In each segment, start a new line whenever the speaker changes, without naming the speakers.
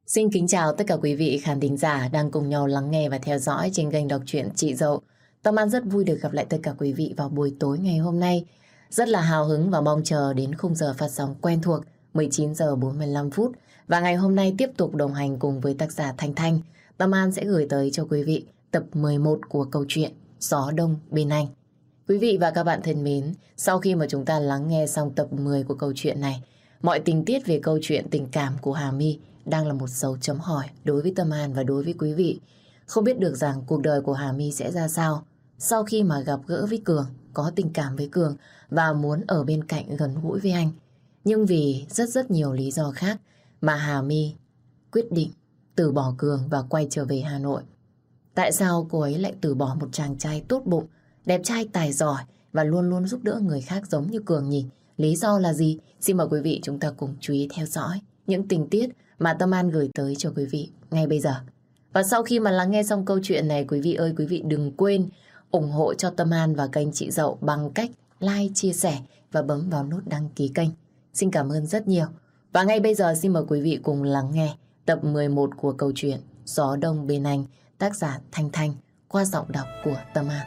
Xin kính chào tất cả quý vị khán thính giả đang cùng nhau lắng nghe và theo dõi trên kênh đọc truyện Chị Dậu. Tâm An rất vui được gặp lại tất cả quý vị vào buổi tối ngày hôm nay. Rất là hào hứng và mong chờ đến khung giờ phát sóng quen thuộc 19 giờ 45 phút. Và ngày hôm nay tiếp tục đồng hành cùng với tác giả Thanh Thanh. Tâm An sẽ gửi tới cho quý vị tập 11 của câu chuyện Gió Đông Bên Anh. Quý vị và các bạn thân mến, sau khi mà chúng ta lắng nghe xong tập 10 của câu chuyện này, mọi tình tiết về câu chuyện tình cảm của Hà My đang là một dấu chấm hỏi đối với Tâm An và đối với quý vị. Không biết được rằng cuộc đời của Hà My sẽ ra sao sau khi mà gặp gỡ với Cường, có tình cảm với Cường và muốn ở bên cạnh gần gũi với anh. Nhưng vì rất nhiều lý do khác mà Hà My quyết định từ bỏ Cường và quay trở về Hà Nội. Tại sao cô ấy lại từ bỏ một chàng trai tốt bụng, đẹp trai tài giỏi và luôn luôn giúp đỡ người khác giống như Cường nhỉ? Lý do là gì? Xin mời quý vị chúng ta cùng chú ý theo dõi những tình tiết mà Tâm An gửi tới cho quý vị ngay bây giờ. Và sau khi mà lắng nghe xong câu chuyện này, quý vị ơi, quý vị đừng quên ủng hộ cho Tâm An và kênh Chị Dậu bằng cách like, chia sẻ và bấm vào nút đăng ký kênh. Xin cảm ơn rất nhiều. Và ngay bây giờ xin mời quý vị cùng lắng nghe tập 11 của câu chuyện Gió Đông Bên Anh, tác giả Thanh Thanh qua giọng đọc của Tâm An.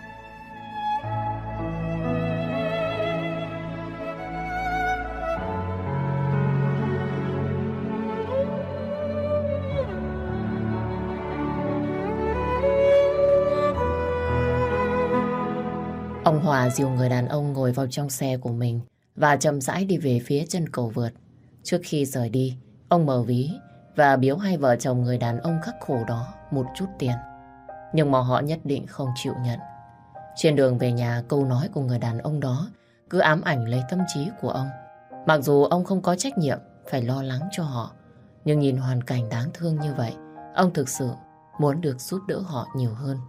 Ông Hòa dìu người đàn ông ngồi vào trong xe của mình và chậm rãi đi về phía chân cầu vượt. Trước khi rời đi, ông mở ví và biếu hai vợ chồng người đàn ông khắc khổ đó một chút tiền. Nhưng mà họ nhất định không chịu nhận. Trên đường về nhà, câu nói của người đàn ông đó cứ ám ảnh lấy tâm trí của ông. Mặc dù ông không có trách nhiệm phải lo lắng cho họ, nhưng nhìn hoàn cảnh đáng thương như vậy, ông thực sự muốn được giúp đỡ họ nhiều hơn.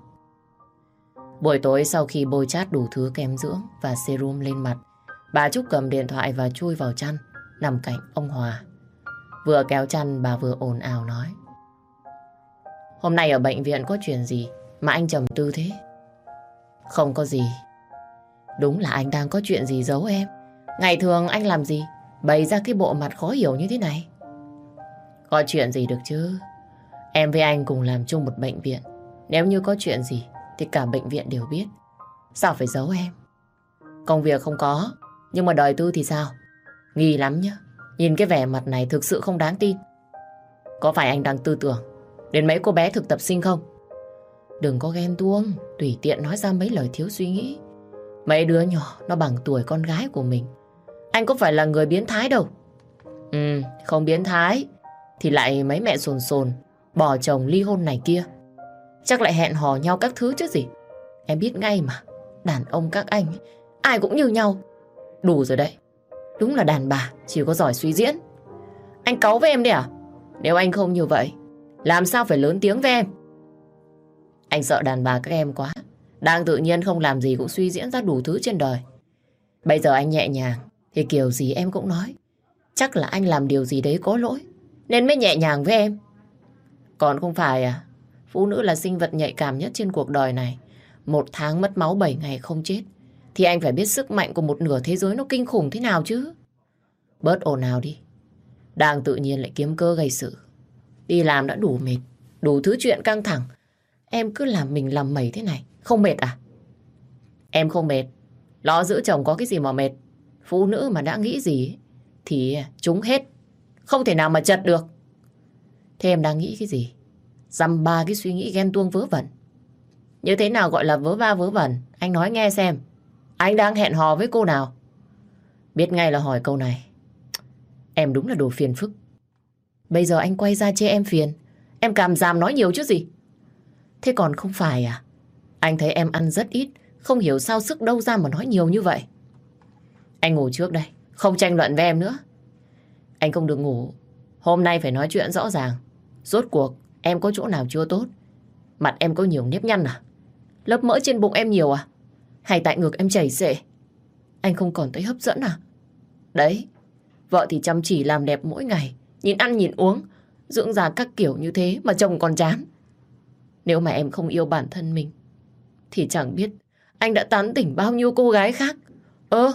Buổi tối sau khi bôi chát đủ thứ kem dưỡng và serum lên mặt, bà Trúc cầm điện thoại và chui vào chăn, nằm cạnh ông Hòa. Vừa kéo chăn bà vừa ồn ào nói: "Hôm nay ở bệnh viện có chuyện gì mà anh trầm tư thế?" "Không có gì." "Đúng là anh đang có chuyện gì giấu em. Ngày thường anh làm gì bày ra cái bộ mặt khó hiểu như thế này?" "Có chuyện gì được chứ. Em với anh cùng làm chung một bệnh viện. Nếu như có chuyện gì thì cả bệnh viện đều biết. Sao phải giấu em?" "Công việc không có, nhưng mà đời tư thì sao? Nghi lắm nhá. Nhìn cái vẻ mặt này thực sự không đáng tin. Có phải anh đang tư tưởng đến mấy cô bé thực tập sinh không?" "Đừng có ghen tuông, tùy tiện nói ra mấy lời thiếu suy nghĩ. Mấy đứa nhỏ nó bằng tuổi con gái của mình. Anh có phải là người biến thái đâu." Không biến thái thì lại mấy mẹ sồn sồn bỏ chồng ly hôn này kia. Chắc lại hẹn hò nhau các thứ chứ gì. Em biết ngay mà, đàn ông các anh ấy, ai cũng như nhau. Đủ rồi đấy. Đúng là đàn bà chỉ có giỏi suy diễn. Anh cáu với em đấy à? Nếu anh không như vậy, làm sao phải lớn tiếng với em? Anh sợ đàn bà các em quá, đang tự nhiên không làm gì cũng suy diễn ra đủ thứ trên đời. Bây giờ anh nhẹ nhàng thì kiểu gì em cũng nói chắc là anh làm điều gì đấy có lỗi nên mới nhẹ nhàng với em. Còn không phải à? Phụ nữ là sinh vật nhạy cảm nhất trên cuộc đời này. 1 tháng mất máu 7 ngày không chết thì anh phải biết sức mạnh của một nửa thế giới nó kinh khủng thế nào chứ. Bớt ồn ào đi. Đang tự nhiên lại kiếm cơ gây sự. Đi làm đã đủ mệt, đủ thứ chuyện căng thẳng, em cứ làm mình làm mẩy thế này. Không mệt à? Em không mệt. Lo giữ chồng có cái gì mà mệt. Phụ nữ mà đã nghĩ gì ấy, thì trúng hết. Không thể nào mà chật được. Thế em đang nghĩ cái gì? Dăm ba cái suy nghĩ ghen tuông vớ vẩn. Như thế nào gọi là vớ va vớ vẩn? Anh nói nghe xem. Anh đang hẹn hò với cô nào? Biết ngay là hỏi câu này. Em đúng là đồ phiền phức. Bây giờ anh quay ra chê em phiền, em càm ràm nói nhiều chứ gì. Thế còn không phải à? Anh thấy em ăn rất ít, không hiểu sao sức đâu ra mà nói nhiều như vậy. Anh ngủ trước đây, không tranh luận với em nữa. Anh không được ngủ. Hôm nay phải nói chuyện rõ ràng. Rốt cuộc em có chỗ nào chưa tốt? Mặt em có nhiều nếp nhăn à? Lớp mỡ trên bụng em nhiều à? Hay tại ngực em chảy xệ? Anh không còn thấy hấp dẫn à? Đấy, vợ thì chăm chỉ làm đẹp mỗi ngày, nhìn ăn nhìn uống, dưỡng da các kiểu như thế mà chồng còn chán. Nếu mà em không yêu bản thân mình thì chẳng biết anh đã tán tỉnh bao nhiêu cô gái khác.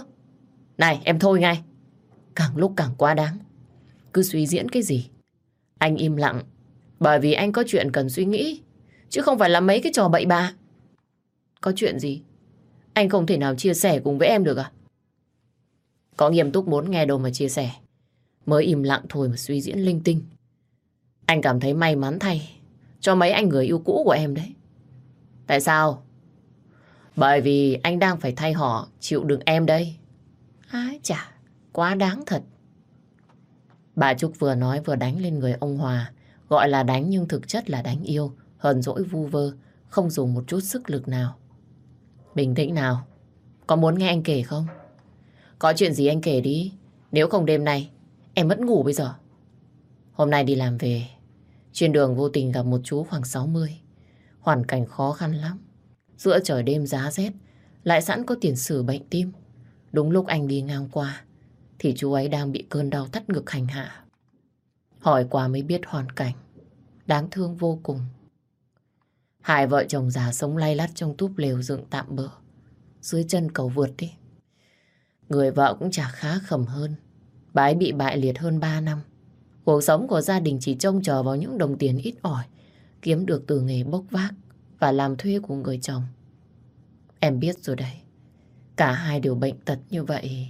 Này em thôi ngay. Càng lúc càng quá đáng. Cứ suy diễn cái gì? Anh im lặng bởi vì anh có chuyện cần suy nghĩ, chứ không phải là mấy cái trò bậy bạ. Có chuyện gì? Anh không thể nào chia sẻ cùng với em được à? Có nghiêm túc muốn nghe đâu mà chia sẻ. Mới im lặng thôi mà suy diễn linh tinh. Anh cảm thấy may mắn thay cho mấy anh người yêu cũ của em đấy. Tại sao? Bởi vì anh đang phải thay họ chịu đựng em đây. Ái chà, quá đáng thật. Bà Trúc vừa nói vừa đánh lên người ông Hòa. Gọi là đánh nhưng thực chất là đánh yêu, hờn dỗi vu vơ, không dùng một chút sức lực nào. Bình tĩnh nào. Có muốn nghe anh kể không? Có chuyện gì anh kể đi. Nếu không đêm nay em mất ngủ bây giờ. Hôm nay đi làm về, trên đường vô tình gặp một chú khoảng 60. Hoàn cảnh khó khăn lắm. Giữa trời đêm giá rét, lại sẵn có tiền sử bệnh tim. Đúng lúc anh đi ngang qua thì chú ấy đang bị cơn đau thắt ngực hành hạ. Hỏi qua mới biết hoàn cảnh đáng thương vô cùng. Hai vợ chồng già sống lay lắt trong túp lều dựng tạm bợ dưới chân cầu vượt đi. Người vợ cũng chả khá khẩm hơn. Bà ấy bị bại liệt hơn 3 năm. Cuộc sống của gia đình chỉ trông chờ vào những đồng tiền ít ỏi kiếm được từ nghề bốc vác và làm thuê của người chồng. Em biết rồi đấy. Cả hai đều bệnh tật như vậy.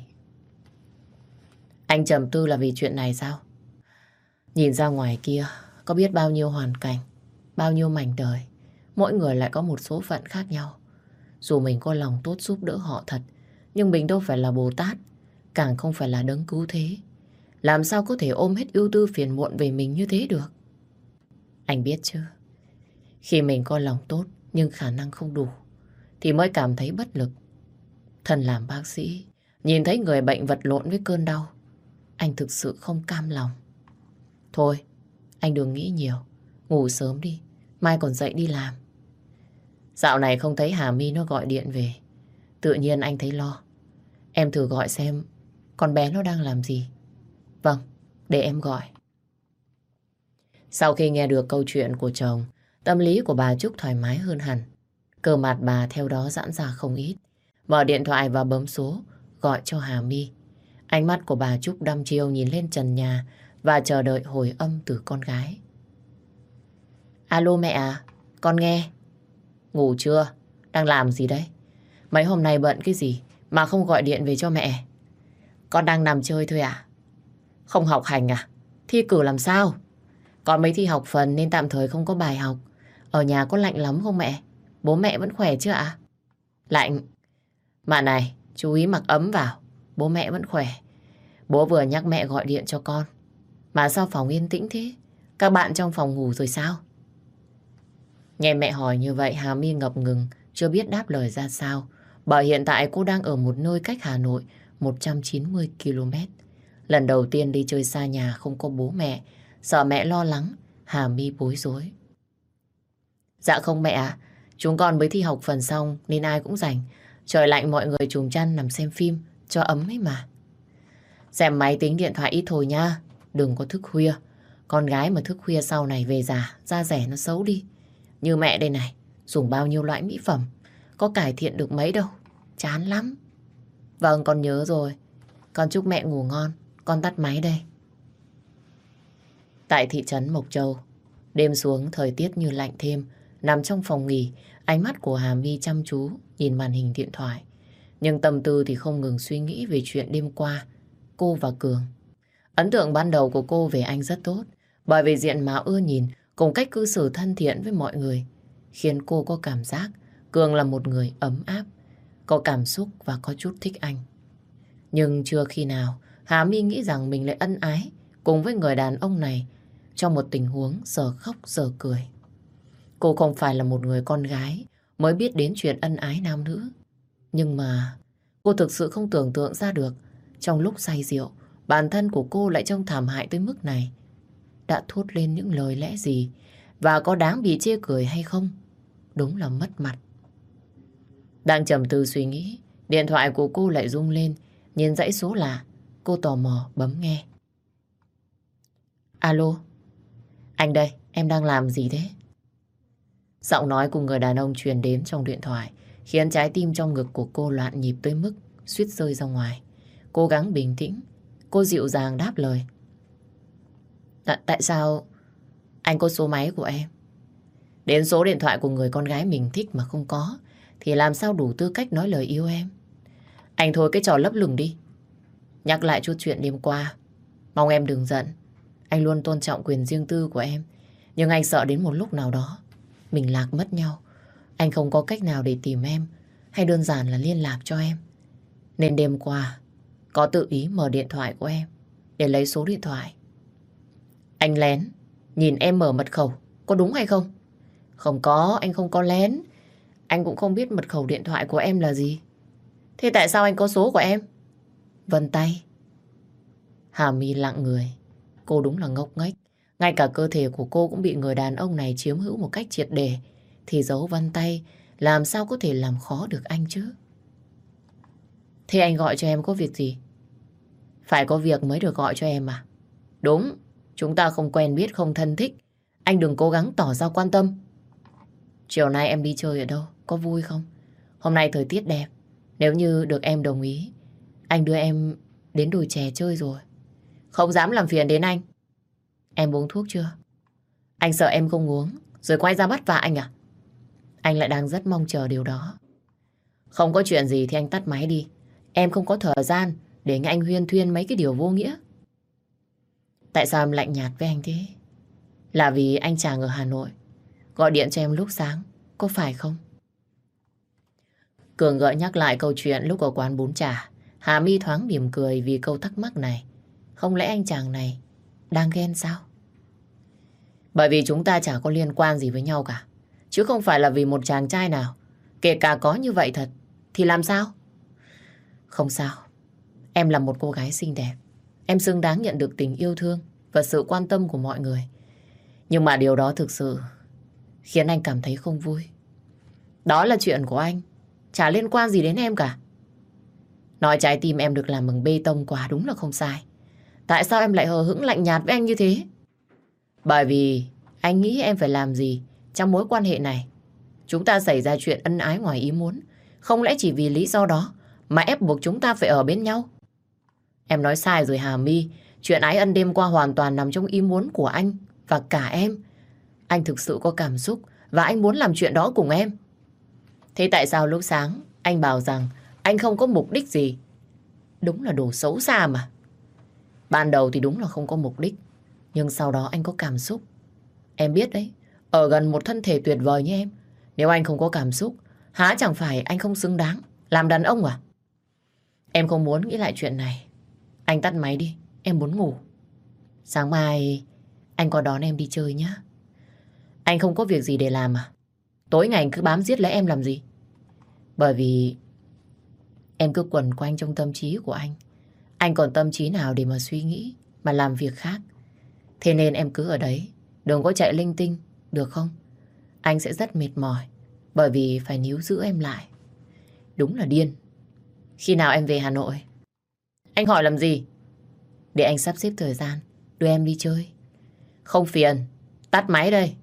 Anh trầm tư là vì chuyện này sao? Nhìn ra ngoài kia có biết bao nhiêu hoàn cảnh, bao nhiêu mảnh đời. Mỗi người lại có một số phận khác nhau. Dù mình có lòng tốt giúp đỡ họ thật, nhưng mình đâu phải là Bồ Tát, càng không phải là đấng cứu thế. Làm sao có thể ôm hết ưu tư phiền muộn về mình như thế được? Anh biết chứ, khi mình có lòng tốt nhưng khả năng không đủ thì mới cảm thấy bất lực. Thân làm bác sĩ, nhìn thấy người bệnh vật lộn với cơn đau, anh thực sự không cam lòng. Thôi, anh đừng nghĩ nhiều, ngủ sớm đi, mai còn dậy đi làm. Dạo này không thấy Hà My nó gọi điện về, tự nhiên anh thấy lo. Em thử gọi xem con bé nó đang làm gì. Vâng, để em gọi. Sau khi nghe được câu chuyện của chồng, tâm lý của bà Trúc thoải mái hơn hẳn. Cơ mặt bà theo đó giãn ra không ít. Mở điện thoại và bấm số, gọi cho Hà My. Ánh mắt của bà Trúc đăm chiêu nhìn lên trần nhà và chờ đợi hồi âm từ con gái. Alo mẹ à, con nghe. Ngủ chưa? Đang làm gì đấy? Mấy hôm nay bận cái gì mà không gọi điện về cho mẹ? Con đang nằm chơi thôi à? Không học hành à? Thi cử làm sao? Con mới thi học phần nên tạm thời không có bài học. Ở nhà có lạnh lắm không mẹ? Bố mẹ vẫn khỏe chứ ạ? Lạnh. Mà này, chú ý mặc ấm vào. Bố mẹ vẫn khỏe. Bố vừa nhắc mẹ gọi điện cho con. Mà sao phòng yên tĩnh thế? Các bạn trong phòng ngủ rồi sao? Nghe mẹ hỏi như vậy Hà My ngập ngừng, chưa biết đáp lời ra sao. Bởi hiện tại cô đang ở một nơi cách Hà Nội 190 km. Lần đầu tiên đi chơi xa nhà không có bố mẹ. Sợ mẹ lo lắng, Hà My bối rối. Dạ không mẹ ạ, chúng con mới thi học phần xong nên ai cũng rảnh. Trời lạnh mọi người chùm chăn nằm xem phim cho ấm ấy mà. Xem máy tính điện thoại ít thôi nha, đừng có thức khuya. Con gái mà thức khuya sau này về già, da rẻ nó xấu đi. Như mẹ đây này, dùng bao nhiêu loại mỹ phẩm, có cải thiện được mấy đâu, chán lắm. Vâng, con nhớ rồi. Con chúc mẹ ngủ ngon, con tắt máy đây. Tại thị trấn Mộc Châu, đêm xuống thời tiết như lạnh thêm. Nằm trong phòng nghỉ, ánh mắt của Hà My chăm chú nhìn màn hình điện thoại. Nhưng tâm tư thì không ngừng suy nghĩ về chuyện đêm qua, cô và Cường. Ấn tượng ban đầu của cô về anh rất tốt, bởi vì diện mạo ưa nhìn cùng cách cư xử thân thiện với mọi người, khiến cô có cảm giác Cường là một người ấm áp, có cảm xúc và có chút thích anh. Nhưng chưa khi nào Hà My nghĩ rằng mình lại ân ái cùng với người đàn ông này trong một tình huống giờ khóc giờ cười. Cô không phải là một người con gái mới biết đến chuyện ân ái nam nữ. Nhưng mà cô thực sự không tưởng tượng ra được trong lúc say rượu, bản thân của cô lại trông thảm hại tới mức này. Đã thốt lên những lời lẽ gì và có đáng bị chê cười hay không? Đúng là mất mặt. Đang trầm tư suy nghĩ, điện thoại của cô lại rung lên. Nhìn dãy số lạ, cô tò mò bấm nghe. Alo, anh đây, em đang làm gì thế? Giọng nói của người đàn ông truyền đến trong điện thoại khiến trái tim trong ngực của cô loạn nhịp tới mức suýt rơi ra ngoài. Cố gắng bình tĩnh, cô dịu dàng đáp lời. Tại sao Anh có số máy của em. Đến số điện thoại của người con gái mình thích mà không có thì làm sao đủ tư cách nói lời yêu em. Anh thôi cái trò lấp lửng đi. Nhắc lại chút chuyện đêm qua. Mong em đừng giận. Anh luôn tôn trọng quyền riêng tư của em. Nhưng anh sợ đến một lúc nào đó mình lạc mất nhau. Anh không có cách nào để tìm em, hay đơn giản là liên lạc cho em. Nên đêm qua có tự ý mở điện thoại của em để lấy số điện thoại. Anh lén nhìn em mở mật khẩu, có đúng hay không? Không có, anh không có lén. Anh cũng không biết mật khẩu điện thoại của em là gì. Thế tại sao anh có số của em? Vân tay. Hà My lặng người. Cô đúng là ngốc nghếch. Ngay cả cơ thể của cô cũng bị người đàn ông này chiếm hữu một cách triệt để. Thì dấu vân tay làm sao có thể làm khó được anh chứ? Thế anh gọi cho em có việc gì? Phải có việc mới được gọi cho em à? Đúng, chúng ta không quen biết, không thân thích. Anh đừng cố gắng tỏ ra quan tâm. Chiều nay em đi chơi ở đâu? Có vui không? Hôm nay thời tiết đẹp. Nếu như được em đồng ý, anh đưa em đến đồi chè chơi rồi. Không dám làm phiền đến anh. Em uống thuốc chưa? Anh sợ em không uống rồi quay ra bắt vạ anh à? Anh lại đang rất mong chờ điều đó. Không có chuyện gì thì anh tắt máy đi. Em không có thời gian để nghe anh huyên thuyên mấy cái điều vô nghĩa. Tại sao em lạnh nhạt với anh thế? Là vì anh chàng ở Hà Nội gọi điện cho em lúc sáng, có phải không? Cường gợi nhắc lại câu chuyện lúc ở quán bún chả. Hà My thoáng mỉm cười vì câu thắc mắc này. Không lẽ anh chàng này đang ghen sao? Bởi vì chúng ta chả có liên quan gì với nhau cả. Chứ không phải là vì một chàng trai nào. Kể cả có như vậy thật thì làm sao? Không sao. Em là một cô gái xinh đẹp. Em xứng đáng nhận được tình yêu thương và sự quan tâm của mọi người. Nhưng mà điều đó thực sự khiến anh cảm thấy không vui. Đó là chuyện của anh, chả liên quan gì đến em cả. Nói trái tim em được làm bằng bê tông quả đúng là không sai. Tại sao em lại hờ hững lạnh nhạt với anh như thế? Bởi vì anh nghĩ em phải làm gì trong mối quan hệ này. Chúng ta xảy ra chuyện ân ái ngoài ý muốn. Không lẽ chỉ vì lý do đó mà ép buộc chúng ta phải ở bên nhau? Em nói sai rồi Hà My. Chuyện ái ân đêm qua hoàn toàn nằm trong ý muốn của anh và cả em. Anh thực sự có cảm xúc và anh muốn làm chuyện đó cùng em. Thế tại sao lúc sáng anh bảo rằng anh không có mục đích gì? Đúng là đồ xấu xa mà. Ban đầu thì đúng là không có mục đích. Nhưng sau đó anh có cảm xúc. Em biết đấy, ở gần một thân thể tuyệt vời như em, nếu anh không có cảm xúc, há chẳng phải anh không xứng đáng làm đàn ông à? Em không muốn nghĩ lại chuyện này. Anh tắt máy đi, em muốn ngủ. Sáng mai anh có đón em đi chơi nhé. Anh không có việc gì để làm à? Tối ngày anh cứ bám giết lấy em làm gì? Bởi vì em cứ quẩn quanh trong tâm trí của anh. Anh còn tâm trí nào để mà suy nghĩ, mà làm việc khác. Thế nên em cứ ở đấy, đừng có chạy linh tinh, được không? Anh sẽ rất mệt mỏi, bởi vì phải níu giữ em lại. Đúng là điên. Khi nào em về Hà Nội? Anh hỏi làm gì? Để anh sắp xếp thời gian, đưa em đi chơi. Không phiền, tắt máy đây.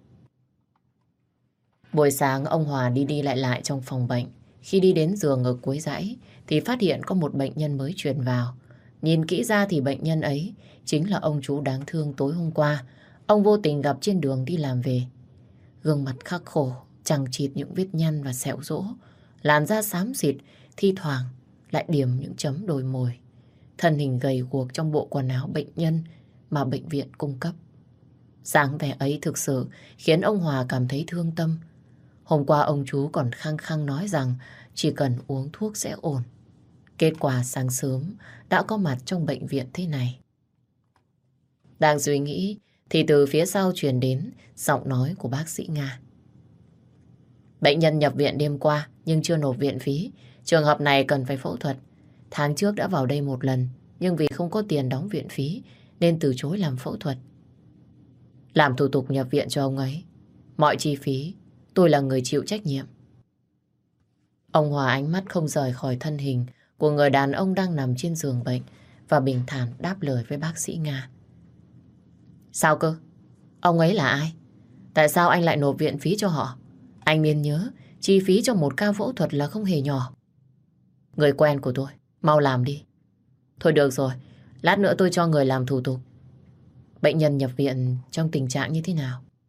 Buổi sáng ông Hòa đi đi lại lại trong phòng bệnh. Khi đi đến giường ở cuối dãy thì phát hiện có một bệnh nhân mới chuyển vào. Nhìn kỹ ra thì bệnh nhân ấy chính là ông chú đáng thương tối hôm qua ông vô tình gặp trên đường đi làm về. Gương mặt khắc khổ, chằng chịt những vết nhăn và sẹo rỗ, làn da xám xịt, thi thoảng lại điểm những chấm đồi mồi. Thân hình gầy guộc trong bộ quần áo bệnh nhân mà bệnh viện cung cấp. Dáng vẻ ấy thực sự khiến ông Hòa cảm thấy thương tâm. Hôm qua ông chú còn khăng khăng nói rằng chỉ cần uống thuốc sẽ ổn. Kết quả sáng sớm đã có mặt trong bệnh viện thế này. Đang suy nghĩ thì từ phía sau truyền đến giọng nói của bác sĩ Nga. Bệnh nhân nhập viện đêm qua nhưng chưa nộp viện phí. Trường hợp này cần phải phẫu thuật. Tháng trước đã vào đây một lần nhưng vì không có tiền đóng viện phí nên từ chối làm phẫu thuật. Làm thủ tục nhập viện cho ông ấy. Mọi chi phí tôi là người chịu trách nhiệm. Ông Hòa ánh mắt không rời khỏi thân hình của người đàn ông đang nằm trên giường bệnh và bình thản đáp lời với bác sĩ Nga. Sao cơ? Ông ấy là ai? Tại sao anh lại nộp viện phí cho họ? Anh nên nhớ, chi phí cho một ca phẫu thuật là không hề nhỏ. Người quen của tôi, mau làm đi. Thôi được rồi, lát nữa tôi cho người làm thủ tục. Bệnh nhân nhập viện trong tình trạng như thế nào?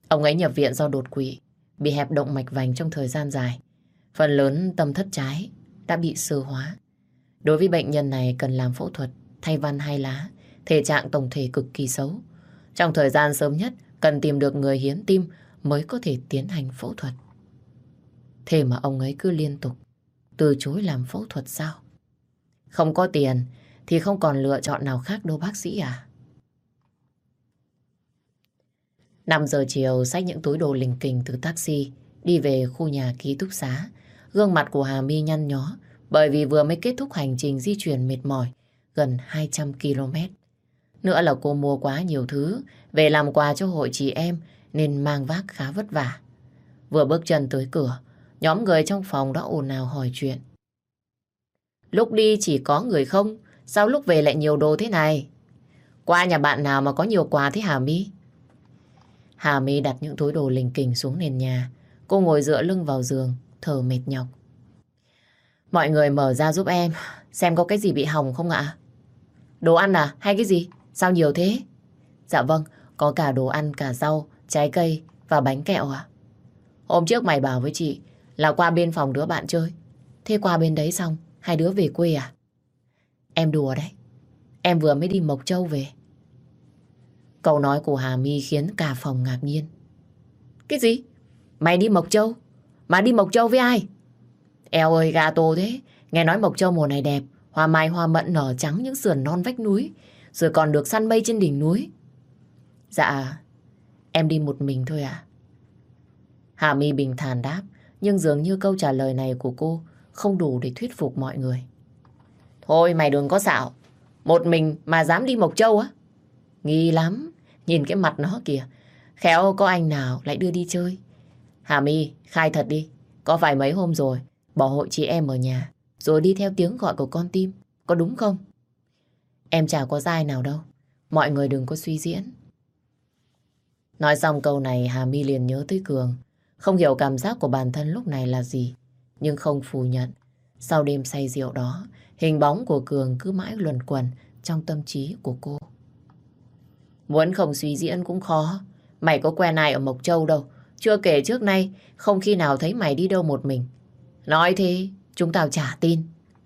Ông ấy nhập viện do đột quỵ, bị hẹp động mạch vành trong thời gian dài. Phần lớn tâm thất trái đã bị xơ hóa. Đối với bệnh nhân này cần làm phẫu thuật thay van hai lá, thể trạng tổng thể cực kỳ xấu. Trong thời gian sớm nhất cần tìm được người hiến tim mới có thể tiến hành phẫu thuật. Thế mà ông ấy cứ liên tục từ chối làm phẫu thuật sao? Không có tiền thì không còn lựa chọn nào khác đâu bác sĩ à? 5 giờ chiều xách những túi đồ lỉnh kỉnh từ taxi đi về khu nhà ký túc xá. Gương mặt của Hà My nhăn nhó bởi vì vừa mới kết thúc hành trình di chuyển mệt mỏi gần 200 km. Nữa là cô mua quá nhiều thứ về làm quà cho hội chị em nên mang vác khá vất vả. Vừa bước chân tới cửa, nhóm người trong phòng đã ồn ào hỏi chuyện. Lúc đi chỉ có người không? Sao lúc về lại nhiều đồ thế này? Qua nhà bạn nào mà có nhiều quà thế Hà My? Hà My đặt những túi đồ lỉnh kỉnh xuống nền nhà. Cô ngồi dựa lưng vào giường, thở mệt nhọc. Mọi người mở ra giúp em, xem có cái gì bị hỏng không ạ? Đồ ăn à? Hay cái gì? Sao nhiều thế? Dạ vâng, có cả đồ ăn, cả rau, trái cây và bánh kẹo à? Hôm trước mày bảo với chị là qua bên phòng đứa bạn chơi. Thế qua bên đấy xong, hai đứa về quê à? Em đùa đấy. Em vừa mới đi Mộc Châu về. Câu nói của Hà My khiến cả phòng ngạc nhiên. Cái gì? Mày đi Mộc Châu? Mà đi Mộc Châu với ai? Eo ơi gato thế. Nghe nói Mộc Châu mùa này đẹp. Hoa mai hoa mận nở trắng những sườn non vách núi. Rồi còn được săn mây trên đỉnh núi. Dạ, em đi một mình thôi à? Hà My bình thản đáp. Nhưng dường như câu trả lời này của cô không đủ để thuyết phục mọi người. Thôi mày đừng có xạo. Một mình mà dám đi Mộc Châu á? Nghi lắm. Nhìn cái mặt nó kìa. Khéo có anh nào lại đưa đi chơi. Hà My, khai thật đi. Có phải mấy hôm rồi bỏ hội chị em ở nhà rồi đi theo tiếng gọi của con tim, có đúng không? Em chả có dai nào đâu. Mọi người đừng có suy diễn. Nói xong câu này Hà My liền nhớ tới Cường. Không hiểu cảm giác của bản thân lúc này là gì, nhưng không phủ nhận. Sau đêm say rượu đó, hình bóng của Cường cứ mãi luẩn quẩn trong tâm trí của cô. Muốn không suy diễn cũng khó. Mày có quen ai ở Mộc Châu đâu. Chưa kể trước nay không khi nào thấy mày đi đâu một mình. Nói thế chúng tao chả tin.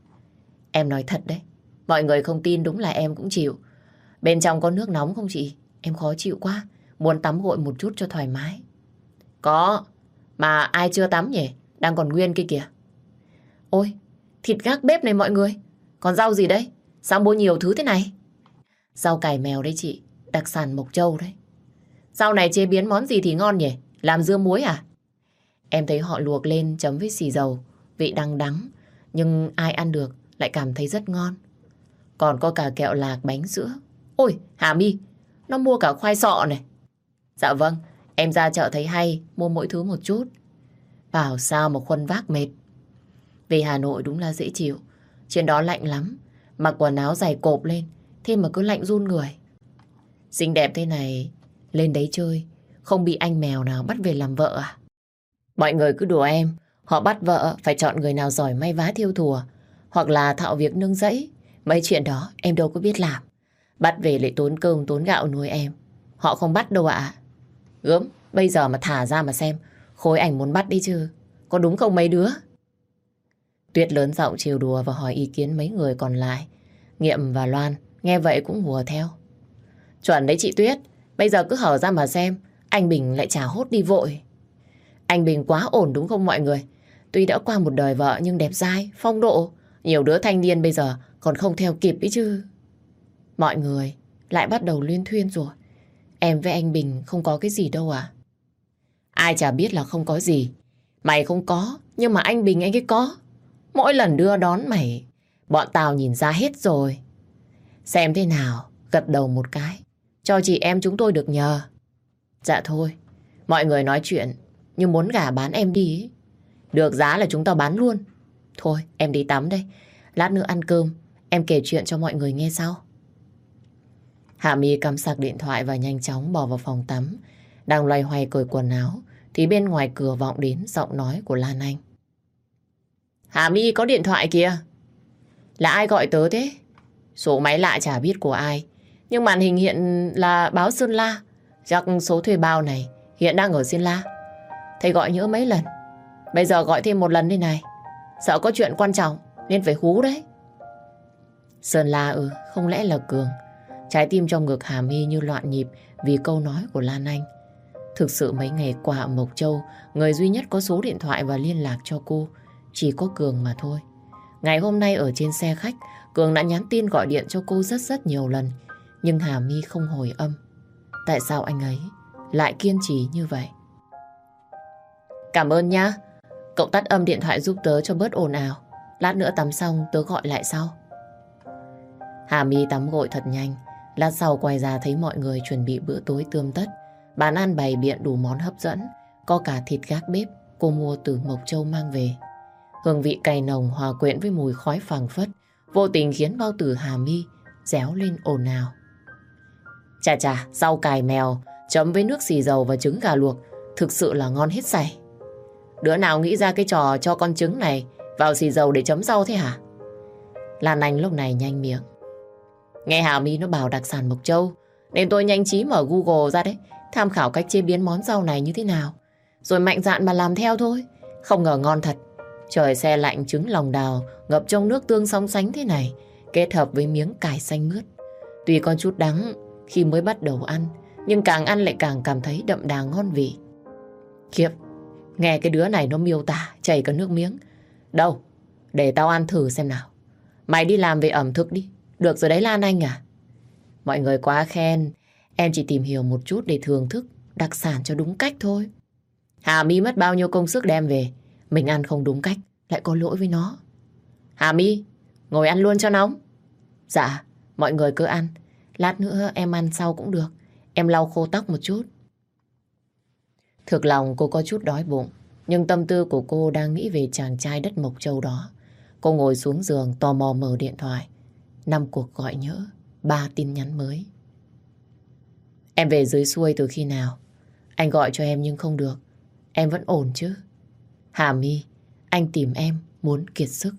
Em nói thật đấy. Mọi người không tin đúng là em cũng chịu. Bên trong có nước nóng không chị? Em khó chịu quá. Muốn tắm gội một chút cho thoải mái. Có. Mà ai chưa tắm nhỉ? Đang còn nguyên kia kìa. Ôi, thịt gác bếp này mọi người. Còn rau gì đấy? Sao mua nhiều thứ thế này? Rau cải mèo đấy chị. Đặc sản Mộc Châu đấy. Rau này chế biến món gì thì ngon nhỉ? Làm dưa muối à? Em thấy họ luộc lên chấm với xì dầu. Vị đắng đắng. Nhưng ai ăn được lại cảm thấy rất ngon. Còn có cả kẹo lạc bánh sữa. Ôi, Hà My, nó mua cả khoai sọ này. Dạ vâng, em ra chợ thấy hay, mua mỗi thứ một chút. Bảo sao mà khuân vác mệt. Về Hà Nội đúng là dễ chịu. Trên đó lạnh lắm. Mặc quần áo dày cộp lên, thế mà cứ lạnh run người. Xinh đẹp thế này, lên đấy chơi, không bị anh mèo nào bắt về làm vợ à? Mọi người cứ đùa em, họ bắt vợ phải chọn người nào giỏi may vá thêu thùa, hoặc là thạo việc nương rẫy. Mấy chuyện đó em đâu có biết làm. Bắt về lại tốn cơm tốn gạo nuôi em. Họ không bắt đâu ạ. Gớm, bây giờ mà thả ra mà xem, khối ảnh muốn bắt đi chứ. Có đúng không mấy đứa? Tuyết lớn giọng trêu đùa và hỏi ý kiến mấy người còn lại. Nghiệm và Loan nghe vậy cũng hùa theo. Chuẩn đấy chị Tuyết, bây giờ cứ hở ra mà xem, anh Bình lại chả hốt đi vội. Anh Bình quá ổn đúng không mọi người? Tuy đã qua một đời vợ nhưng đẹp dai, phong độ. Nhiều đứa thanh niên bây giờ còn không theo kịp ý chứ. Mọi người lại bắt đầu luyên thuyên rồi. Em với anh Bình không có cái gì đâu à? Ai chả biết là không có gì. Mày không có, nhưng mà anh Bình anh ấy có. Mỗi lần đưa đón mày, bọn tao nhìn ra hết rồi. Xem thế nào, gật đầu một cái, cho chị em chúng tôi được nhờ. Dạ thôi, mọi người nói chuyện như muốn gả bán em đi ý. Được giá là chúng tao bán luôn. Thôi, em đi tắm đây. Lát nữa ăn cơm, em kể chuyện cho mọi người nghe sau. Hạ My cắm sạc điện thoại và nhanh chóng bỏ vào phòng tắm. Đang loay hoay cởi quần áo thì bên ngoài cửa vọng đến giọng nói của Lan Anh. Hà My có điện thoại kìa. Là ai gọi tớ thế? Số máy lạ chả biết của ai, nhưng màn hình hiện là báo Sơn La. Chắc số thuê bao này hiện đang ở Sơn La. Thầy gọi nhỡ mấy lần, bây giờ gọi thêm một lần đây này. Sợ có chuyện quan trọng nên phải hú đấy. Sơn La không lẽ là Cường? Trái tim trong ngực Hà My như loạn nhịp vì câu nói của Lan Anh. Thực sự mấy ngày qua ở Mộc Châu, người duy nhất có số điện thoại và liên lạc cho cô chỉ có Cường mà thôi. Ngày hôm nay ở trên xe khách, Cường đã nhắn tin gọi điện cho cô rất nhiều lần, nhưng Hà My không hồi âm. Tại sao anh ấy lại kiên trì như vậy? Cảm ơn nhá. Cậu tắt âm điện thoại giúp tớ cho bớt ồn ào. Lát nữa tắm xong tớ gọi lại sau. Hà My tắm gội thật nhanh. Lát sau quay ra thấy mọi người chuẩn bị bữa tối tươm tất. Bàn ăn bày biện đủ món hấp dẫn. Có cả thịt gác bếp cô mua từ Mộc Châu mang về. Hương vị cay nồng hòa quyện với mùi khói phảng phất, vô tình khiến bao tử Hà My réo lên ồn ào. Chà, rau cải mèo chấm với nước xì dầu và trứng gà luộc thực sự là ngon hết sảy. Đứa nào nghĩ ra cái trò cho con trứng này vào xì dầu để chấm rau thế hả? Lan Anh lúc này nhanh miệng. Nghe Hà My nó bảo đặc sản Mộc Châu nên tôi nhanh trí mở Google ra đấy, tham khảo cách chế biến món rau này như thế nào, rồi mạnh dạn mà làm theo thôi. Không ngờ ngon thật. Trời se lạnh, trứng lòng đào ngập trong nước tương sóng sánh thế này, kết hợp với miếng cải xanh mướt. Tuy có chút đắng khi mới bắt đầu ăn, nhưng càng ăn lại càng cảm thấy đậm đà ngon vị. Khiếp, nghe cái đứa này nó miêu tả chảy cả nước miếng. Đâu, để tao ăn thử xem nào. Mày đi làm về ẩm thực đi. Được rồi đấy Lan Anh à? Mọi người quá khen. Em chỉ tìm hiểu một chút để thưởng thức đặc sản cho đúng cách thôi. Hà My mất bao nhiêu công sức đem về, mình ăn không đúng cách lại có lỗi với nó. Hà My, ngồi ăn luôn cho nóng. Dạ, mọi người cứ ăn. Lát nữa em ăn sau cũng được. Em lau khô tóc một chút. Thực lòng cô có chút đói bụng, nhưng tâm tư của cô đang nghĩ về chàng trai đất Mộc Châu đó. Cô ngồi xuống giường tò mò mở điện thoại. 5 cuộc gọi nhỡ, 3 tin nhắn mới. Em về dưới xuôi từ khi nào? Anh gọi cho em nhưng không được. Em vẫn ổn chứ? Hà My, anh tìm em muốn kiệt sức.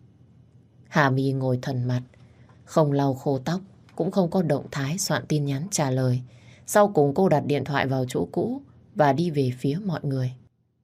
Hà My ngồi thần mặt, không lau khô tóc, cũng không có động thái soạn tin nhắn trả lời. Sau cùng cô đặt điện thoại vào chỗ cũ và đi về phía mọi người.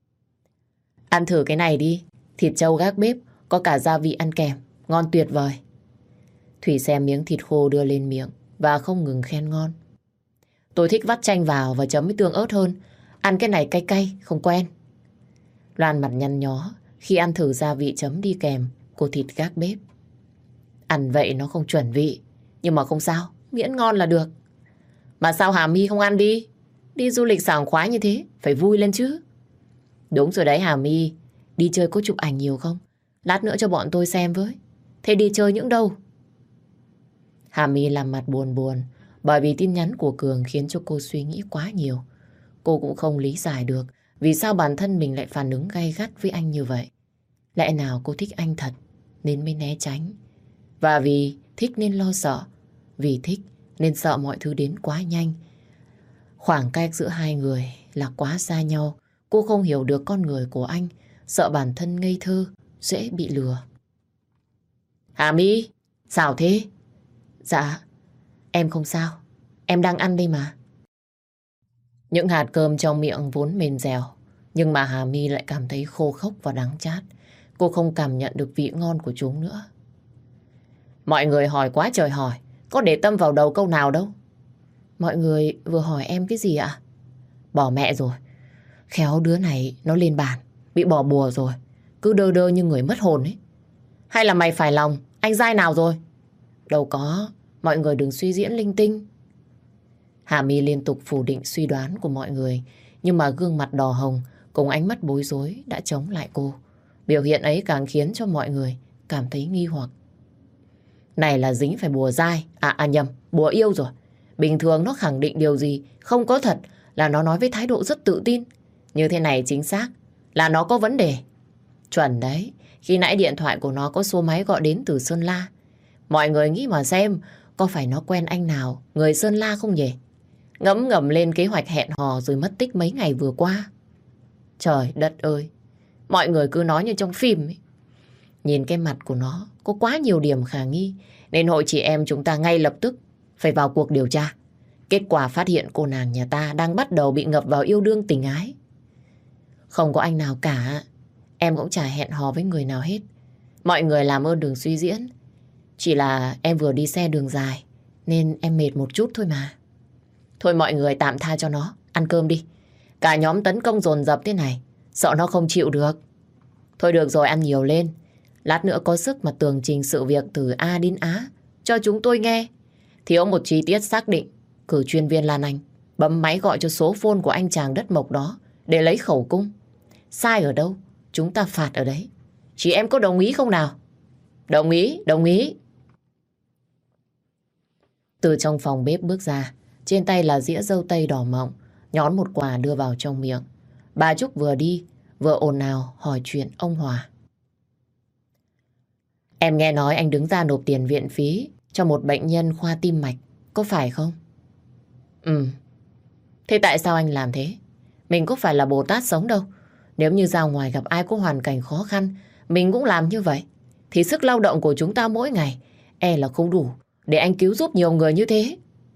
Ăn thử cái này đi, thịt trâu gác bếp, có cả gia vị ăn kèm, ngon tuyệt vời. Thủy xem miếng thịt khô đưa lên miệng và không ngừng khen ngon. Tôi thích vắt chanh vào và chấm với tương ớt hơn. Ăn cái này cay cay, không quen. Loan mặt nhăn nhó khi ăn thử gia vị chấm đi kèm của thịt gác bếp. Ăn vậy nó không chuẩn vị, nhưng mà không sao, miễn ngon là được. Mà sao Hà My không ăn đi? Đi du lịch sảng khoái như thế, phải vui lên chứ. Đúng rồi đấy Hà My, đi chơi có chụp ảnh nhiều không? Lát nữa cho bọn tôi xem với. Thế đi chơi những đâu? Hà My làm mặt buồn buồn, bởi vì tin nhắn của Cường khiến cho cô suy nghĩ quá nhiều. Cô cũng không lý giải được vì sao bản thân mình lại phản ứng gay gắt với anh như vậy. Lẽ nào cô thích anh thật nên mới né tránh? Và vì thích nên lo sợ, vì thích nên sợ mọi thứ đến quá nhanh. Khoảng cách giữa hai người là quá xa nhau. Cô không hiểu được con người của anh, sợ bản thân ngây thơ, dễ bị lừa. Hà My, sao thế? Dạ, em không sao, em đang ăn đây mà. Những hạt cơm trong miệng vốn mềm dẻo, nhưng mà Hà My lại cảm thấy khô khốc và đắng chát. Cô không cảm nhận được vị ngon của chúng nữa. Mọi người hỏi quá trời hỏi, có để tâm vào đầu câu nào đâu. Mọi người vừa hỏi em cái gì ạ? Bỏ mẹ rồi. Khéo đứa này nó lên bàn, bị bỏ bùa rồi. Cứ đơ đơ như người mất hồn ấy. Hay là mày phải lòng, anh giai nào rồi? Đâu có, mọi người đừng suy diễn linh tinh. Hà My liên tục phủ định suy đoán của mọi người, nhưng mà gương mặt đỏ hồng cùng ánh mắt bối rối đã chống lại cô. Biểu hiện ấy càng khiến cho mọi người cảm thấy nghi hoặc. Này là dính phải bùa dai, nhầm, bùa yêu rồi. Bình thường nó khẳng định điều gì không có thật là nó nói với thái độ rất tự tin. Như thế này chính xác là nó có vấn đề. Chuẩn đấy, khi nãy điện thoại của nó có số máy gọi đến từ Sơn La. Mọi người nghĩ mà xem có phải nó quen anh nào người Sơn La không nhỉ? Ngấm ngầm lên kế hoạch hẹn hò rồi mất tích mấy ngày vừa qua. Trời đất ơi, mọi người cứ nói như trong phim ấy. Nhìn cái mặt của nó có quá nhiều điểm khả nghi, nên hội chị em chúng ta ngay lập tức phải vào cuộc điều tra. Kết quả phát hiện cô nàng nhà ta đang bắt đầu bị ngập vào yêu đương tình ái. Không có anh nào cả. Em cũng chả hẹn hò với người nào hết. Mọi người làm ơn đừng suy diễn. Chỉ là em vừa đi xe đường dài nên em mệt một chút thôi mà. Thôi mọi người tạm tha cho nó. Ăn cơm đi. Cả nhóm tấn công dồn dập thế này, sợ nó không chịu được. Thôi được rồi, ăn nhiều lên. Lát nữa có sức mà tường trình sự việc từ A đến Á cho chúng tôi nghe. Thiếu một chi tiết xác định, cử chuyên viên Lan Anh bấm máy gọi cho số phone của anh chàng đất mộc đó để lấy khẩu cung. Sai ở đâu, chúng ta phạt ở đấy. Chị em có đồng ý không nào? Đồng ý, đồng ý. Từ trong phòng bếp bước ra, trên tay là dĩa dâu tây đỏ mọng, nhón một quả đưa vào trong miệng. Bà Trúc vừa đi, vừa ồn ào hỏi chuyện ông Hòa. Em nghe nói anh đứng ra nộp tiền viện phí cho một bệnh nhân khoa tim mạch, có phải không? Ừ. Thế tại sao anh làm thế? Mình có phải là Bồ Tát sống đâu. Nếu như ra ngoài gặp ai có hoàn cảnh khó khăn, mình cũng làm như vậy. Thì sức lao động của chúng ta mỗi ngày là không đủ để anh cứu giúp nhiều người như thế.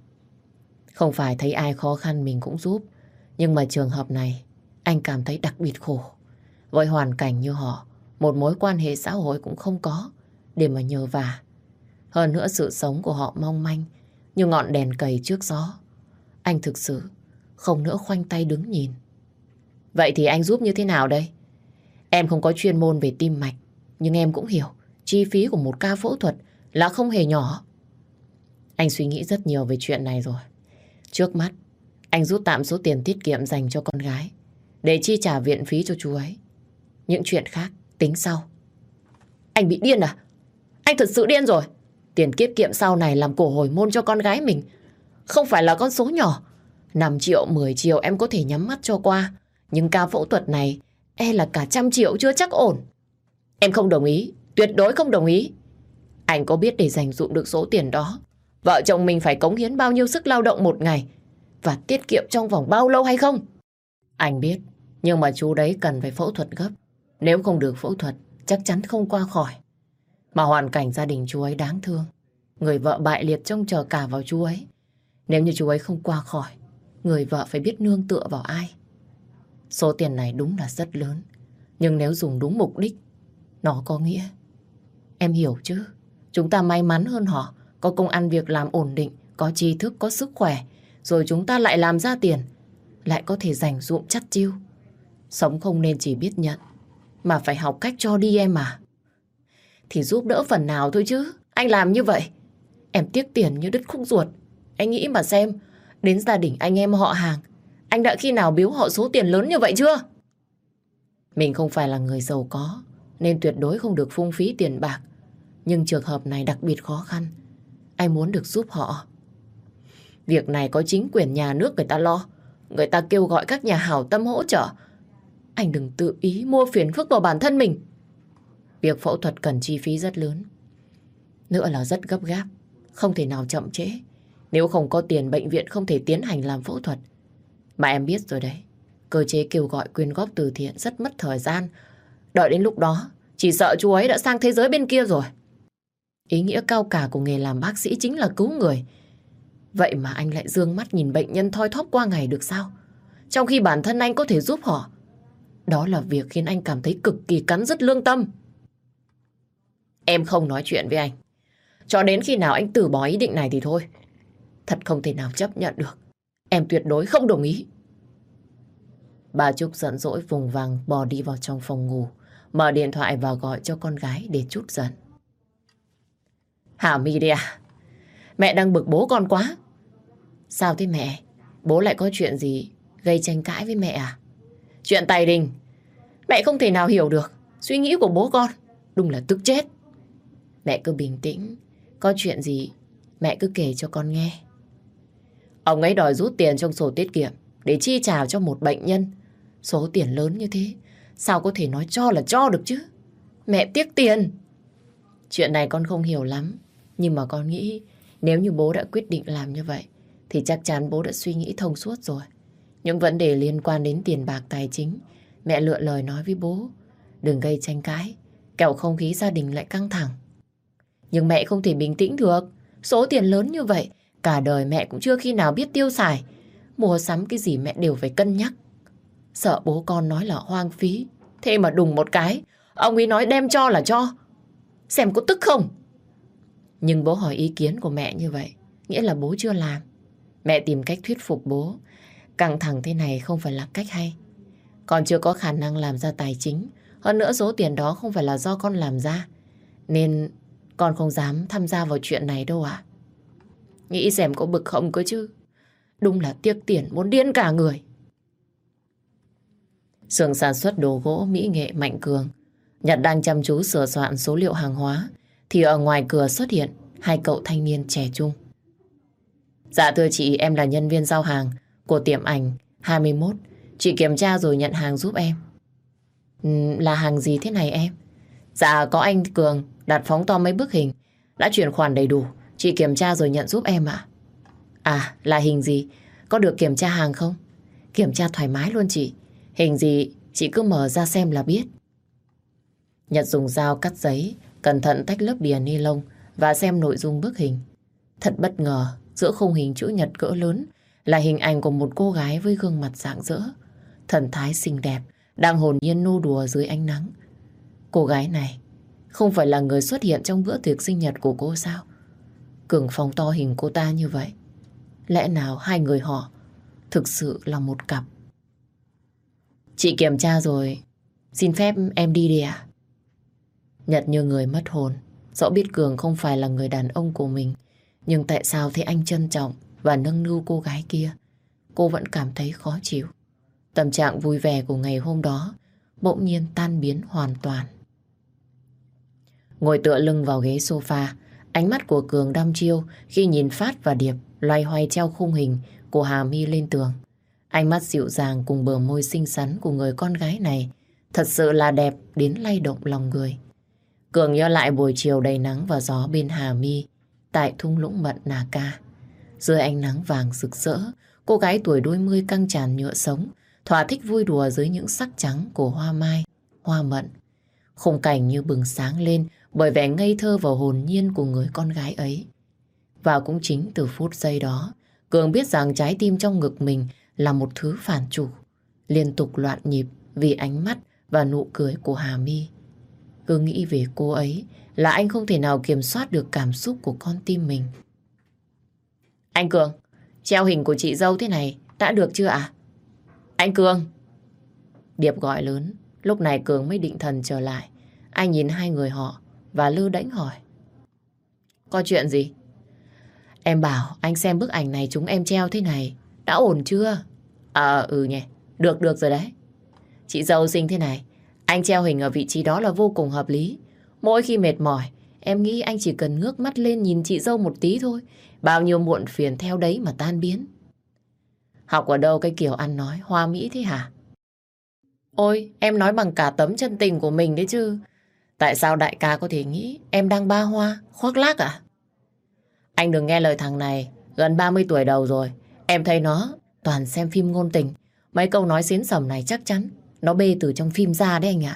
Không phải thấy ai khó khăn mình cũng giúp. Nhưng mà trường hợp này, anh cảm thấy đặc biệt khổ. Với hoàn cảnh như họ, một mối quan hệ xã hội cũng không có để mà nhờ vả. Hơn nữa sự sống của họ mong manh như ngọn đèn cầy trước gió. Anh thực sự không nỡ khoanh tay đứng nhìn. Vậy thì anh giúp như thế nào đây? Em không có chuyên môn về tim mạch, nhưng em cũng hiểu chi phí của một ca phẫu thuật là không hề nhỏ. Anh suy nghĩ rất nhiều về chuyện này rồi. Trước mắt, anh rút tạm số tiền tiết kiệm dành cho con gái để chi trả viện phí cho chú ấy. Những chuyện khác tính sau. Anh bị điên à? Anh thật sự điên rồi. Tiền tiết kiệm sau này làm cổ hồi môn cho con gái mình không phải là con số nhỏ. 5 triệu, 10 triệu em có thể nhắm mắt cho qua. Nhưng ca phẫu thuật này là cả 100 triệu chưa chắc ổn. Em không đồng ý, tuyệt đối không đồng ý. Anh có biết để dành dụm được số tiền đó, vợ chồng mình phải cống hiến bao nhiêu sức lao động một ngày và tiết kiệm trong vòng bao lâu hay không? Anh biết, nhưng mà chú đấy cần phải phẫu thuật gấp. Nếu không được phẫu thuật, chắc chắn không qua khỏi. Mà hoàn cảnh gia đình chú ấy đáng thương. Người vợ bại liệt trông chờ cả vào chú ấy. Nếu như chú ấy không qua khỏi, người vợ phải biết nương tựa vào ai. Số tiền này đúng là rất lớn. Nhưng nếu dùng đúng mục đích, nó có nghĩa. Em hiểu chứ? Chúng ta may mắn hơn họ. Có công ăn việc làm ổn định, có tri thức, có sức khỏe. Rồi chúng ta lại làm ra tiền, lại có thể dành dụm chắt chiu. Sống không nên chỉ biết nhận, mà phải học cách cho đi em à. Thì giúp đỡ phần nào thôi chứ. Anh làm như vậy, em tiếc tiền như đứt khúc ruột. Anh nghĩ mà xem, đến gia đình anh em họ hàng, anh đã khi nào biếu họ số tiền lớn như vậy chưa? Mình không phải là người giàu có, nên tuyệt đối không được phung phí tiền bạc. Nhưng trường hợp này đặc biệt khó khăn, anh muốn được giúp họ. Việc này có chính quyền nhà nước người ta lo. Người ta kêu gọi các nhà hảo tâm hỗ trợ. Anh đừng tự ý mua phiền phức vào bản thân mình. Việc phẫu thuật cần chi phí rất lớn, nữa là rất gấp gáp, không thể nào chậm trễ. Nếu không có tiền, bệnh viện không thể tiến hành làm phẫu thuật. Mà em biết rồi đấy, cơ chế kêu gọi quyên góp từ thiện rất mất thời gian. Đợi đến lúc đó, chỉ sợ chú ấy đã sang thế giới bên kia rồi. Ý nghĩa cao cả của nghề làm bác sĩ chính là cứu người. Vậy mà anh lại dương mắt nhìn bệnh nhân thoi thóp qua ngày được sao? Trong khi bản thân anh có thể giúp họ. Đó là việc khiến anh cảm thấy cực kỳ cắn rứt lương tâm. Em không nói chuyện với anh cho đến khi nào anh từ bỏ ý định này thì thôi. Thật không thể nào chấp nhận được. Em tuyệt đối không đồng ý. Bà Trúc giận dỗi vùng vằng bò đi vào trong phòng ngủ, mở điện thoại và gọi cho con gái để trút giận. Hả My đi à? Mẹ đang bực bố con quá. Sao thế mẹ? Bố lại có chuyện gì gây tranh cãi với mẹ à? Chuyện tài đình. Mẹ không thể nào hiểu được suy nghĩ của bố con. Đúng là tức chết. Mẹ cứ bình tĩnh. Có chuyện gì mẹ cứ kể cho con nghe. Ông ấy đòi rút tiền trong sổ tiết kiệm để chi trả cho một bệnh nhân. Số tiền lớn như thế, sao có thể nói cho là cho được chứ? Mẹ tiếc tiền. Chuyện này con không hiểu lắm, nhưng mà con nghĩ nếu như bố đã quyết định làm như vậy thì chắc chắn bố đã suy nghĩ thông suốt rồi. Những vấn đề liên quan đến tiền bạc tài chính, mẹ lựa lời nói với bố. Đừng gây tranh cãi, kẻo không khí gia đình lại căng thẳng. Nhưng mẹ không thể bình tĩnh được. Số tiền lớn như vậy, Cả đời mẹ cũng chưa khi nào biết tiêu xài. Mua sắm cái gì mẹ đều phải cân nhắc. Sợ bố con nói là hoang phí. Thế mà đùng một cái, ông ấy nói đem cho là cho. Xem có tức không? Nhưng bố hỏi ý kiến của mẹ như vậy, nghĩa là bố chưa làm. Mẹ tìm cách thuyết phục bố. Căng thẳng thế này không phải là cách hay. Con chưa có khả năng làm ra tài chính. Hơn nữa số tiền đó không phải là do con làm ra. Nên con không dám tham gia vào chuyện này đâu ạ. Nghĩ xem có bực không cơ chứ. Đúng là tiếc tiền muốn điên cả người. Xưởng sản xuất đồ gỗ mỹ nghệ Mạnh Cường. Nhật đang chăm chú sửa soạn số liệu hàng hóa. Thì ở ngoài cửa xuất hiện hai cậu thanh niên trẻ trung. Dạ thưa chị, em là nhân viên giao hàng của tiệm ảnh 21. Chị kiểm tra rồi nhận hàng giúp em. Là hàng gì thế này em? Dạ có anh Cường đặt phóng to mấy bức hình. Đã chuyển khoản đầy đủ. Chị kiểm tra rồi nhận giúp em ạ. À là hình gì? Có được kiểm tra hàng không? Kiểm tra thoải mái luôn chị. Hình gì chị cứ mở ra xem là biết. Nhật dùng dao cắt giấy, cẩn thận tách lớp bìa ni lông và xem nội dung bức hình. Thật bất ngờ, giữa khung hình chữ nhật cỡ lớn là hình ảnh của một cô gái với gương mặt rạng rỡ, thần thái xinh đẹp, đang hồn nhiên nô đùa dưới ánh nắng. Cô gái này không phải là người xuất hiện trong bữa tiệc sinh nhật của cô sao? Cường phóng to hình cô ta như vậy. Lẽ nào hai người họ thực sự là một cặp? Chị kiểm tra rồi, xin phép em đi đi ạ. Nhật như người mất hồn. Dẫu biết Cường không phải là người đàn ông của mình, nhưng tại sao thấy anh trân trọng và nâng niu cô gái kia, cô vẫn cảm thấy khó chịu. Tâm trạng vui vẻ của ngày hôm đó bỗng nhiên tan biến hoàn toàn. Ngồi tựa lưng vào ghế sofa, ánh mắt của Cường đăm chiêu khi nhìn Phát và Điệp loay hoay treo khung hình của Hà My lên tường. Ánh mắt dịu dàng cùng bờ môi xinh xắn của người con gái này thật sự là đẹp đến lay động lòng người. Cường nhớ lại buổi chiều đầy nắng và gió bên Hà My tại thung lũng Mận Nà Ca. Dưới ánh nắng vàng rực rỡ, cô gái tuổi đôi mươi căng tràn nhựa sống, thỏa thích vui đùa dưới những sắc trắng của hoa mai, hoa mận. Khung cảnh như bừng sáng lên bởi vẻ ngây thơ và hồn nhiên của người con gái ấy. Và cũng chính từ phút giây đó, Cường biết rằng trái tim trong ngực mình là một thứ phản chủ, liên tục loạn nhịp vì ánh mắt và nụ cười của Hà My. Cứ nghĩ về cô ấy là anh không thể nào kiểm soát được cảm xúc của con tim mình. Anh Cường, treo hình của chị dâu thế này đã được chưa ạ? Anh Cường! Điệp gọi lớn. Lúc này Cường mới định thần trở lại. Anh nhìn hai người họ và lơ đễnh hỏi. Có chuyện gì? Em bảo anh xem bức ảnh này chúng em treo thế này đã ổn chưa? Ừ nhỉ. Được rồi đấy. Chị dâu xinh thế này, anh treo hình ở vị trí đó là vô cùng hợp lý. Mỗi khi mệt mỏi, em nghĩ anh chỉ cần ngước mắt lên nhìn chị dâu một tí thôi. Bao nhiêu muộn phiền theo đấy mà tan biến. Học ở đâu cái kiểu ăn nói hoa mỹ thế hả? Ôi, em nói bằng cả tấm chân tình của mình đấy chứ. Tại sao đại ca có thể nghĩ em đang ba hoa, khoác lác à? Anh đừng nghe lời thằng này, gần 30 tuổi đầu rồi. Em thấy nó toàn xem phim ngôn tình. Mấy câu nói xến xẩm này chắc chắn nó bê từ trong phim ra đấy anh ạ.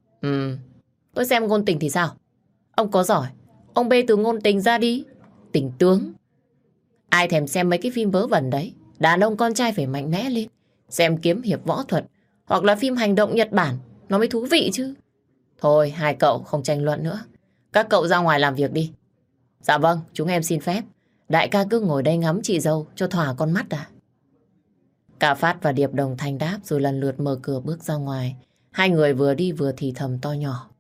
Tôi xem ngôn tình thì sao? Ông có giỏi, ông bê từ ngôn tình ra đi. Tình tướng. Ai thèm xem mấy cái phim vớ vẩn đấy. Đàn ông con trai phải mạnh mẽ lên. Xem kiếm hiệp võ thuật hoặc là phim hành động Nhật Bản nó mới thú vị chứ. Thôi hai cậu không tranh luận nữa. Các cậu ra ngoài làm việc đi. Dạ vâng, chúng em xin phép. Đại ca cứ ngồi đây ngắm chị dâu cho thỏa con mắt à? Cả Phát và Điệp đồng thanh đáp rồi lần lượt mở cửa bước ra ngoài. Hai người vừa đi vừa thì thầm to nhỏ.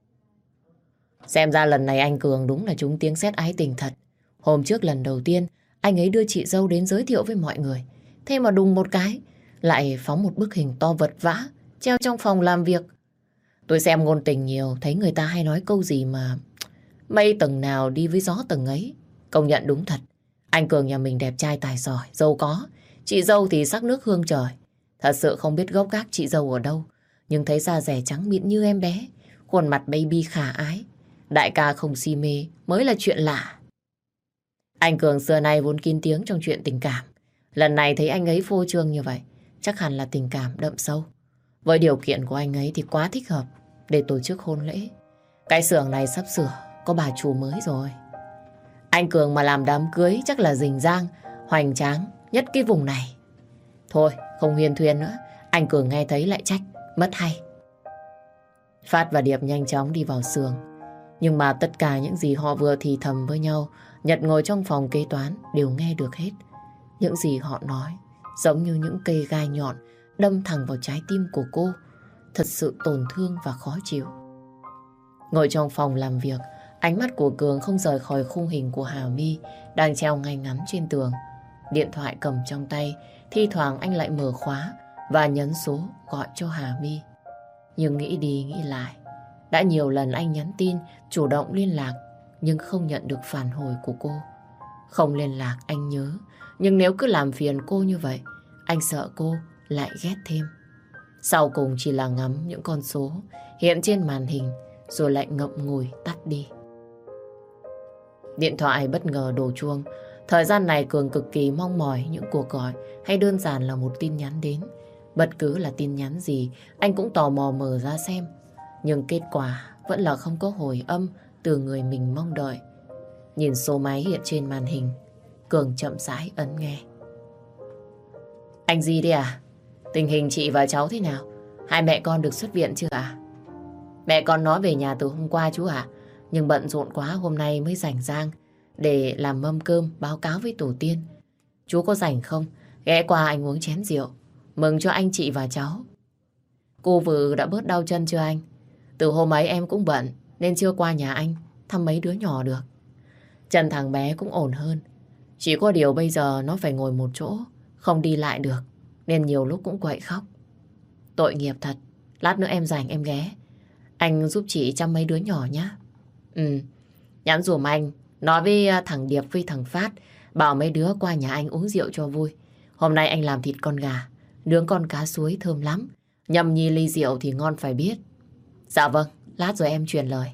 Xem ra lần này anh Cường đúng là trúng tiếng sét ái tình thật. Hôm trước lần đầu tiên anh ấy đưa chị dâu đến giới thiệu với mọi người. Thế mà đùng một cái lại phóng một bức hình to vật vã treo trong phòng làm việc. Tôi xem ngôn tình nhiều, thấy người ta hay nói câu gì mà mây tầng nào đi với gió tầng ấy. Công nhận đúng thật. Anh Cường nhà mình đẹp trai tài giỏi, giàu có. Chị dâu thì sắc nước hương trời. Thật sự không biết gốc gác chị dâu ở đâu. Nhưng thấy da rẻ trắng mịn như em bé, khuôn mặt baby khả ái. Đại ca không si mê mới là chuyện lạ. Anh Cường xưa nay vốn kín tiếng trong chuyện tình cảm. Lần này thấy anh ấy phô trương như vậy, chắc hẳn là tình cảm đậm sâu. Với điều kiện của anh ấy thì quá thích hợp để tổ chức hôn lễ. Cái xưởng này sắp sửa có bà chủ mới rồi. Anh Cường mà làm đám cưới chắc là rình rang, hoành tráng nhất cái vùng này. Thôi, không huyên thuyên nữa, anh Cường nghe thấy lại trách, mất hay. Phát và Điệp nhanh chóng đi vào xưởng. Nhưng mà tất cả những gì họ vừa thì thầm với nhau, Nhật ngồi trong phòng kế toán đều nghe được hết. Những gì họ nói giống như những cây gai nhọn đâm thẳng vào trái tim của cô. Thật sự tổn thương và khó chịu. Ngồi trong phòng làm việc, ánh mắt của Cường không rời khỏi khung hình của Hà My đang treo ngay ngắn trên tường. Điện thoại cầm trong tay, thi thoảng anh lại mở khóa và nhấn số gọi cho Hà My. Nhưng nghĩ đi nghĩ lại, đã nhiều lần anh nhắn tin chủ động liên lạc nhưng không nhận được phản hồi của cô. Không liên lạc anh nhớ, nhưng nếu cứ làm phiền cô như vậy, anh sợ cô lại ghét thêm. Sau cùng chỉ là ngắm những con số hiện trên màn hình rồi lại ngậm ngùi tắt đi. Điện thoại bất ngờ đổ chuông. Thời gian này Cường cực kỳ mong mỏi những cuộc gọi hay đơn giản là một tin nhắn đến. Bất cứ là tin nhắn gì, anh cũng tò mò mở ra xem. Nhưng kết quả vẫn là không có hồi âm từ người mình mong đợi. Nhìn số máy hiện trên màn hình, Cường chậm rãi ấn nghe. Anh gì đấy à? Tình hình chị và cháu thế nào? Hai mẹ con được xuất viện chưa ạ? Mẹ con nói về nhà từ hôm qua chú ạ. Nhưng bận rộn quá hôm nay mới rảnh rang để làm mâm cơm báo cáo với tổ tiên. Chú có rảnh không? Ghé qua anh uống chén rượu, mừng cho anh chị và cháu. Cô vừa đã bớt đau chân chưa anh? Từ hôm ấy em cũng bận nên chưa qua nhà anh thăm mấy đứa nhỏ được. Chân thằng bé cũng ổn hơn. Chỉ có điều bây giờ nó phải ngồi một chỗ, không đi lại được, nên nhiều lúc cũng quậy khóc. Tội nghiệp thật. Lát nữa em rảnh em ghé, anh giúp chị chăm mấy đứa nhỏ nhé. Nhắn dùm anh, nói với thằng Điệp với thằng Phát, bảo mấy đứa qua nhà anh uống rượu cho vui. Hôm nay anh làm thịt con gà, nướng con cá suối thơm lắm. Nhâm nhi ly rượu thì ngon phải biết. Dạ vâng, lát rồi em truyền lời.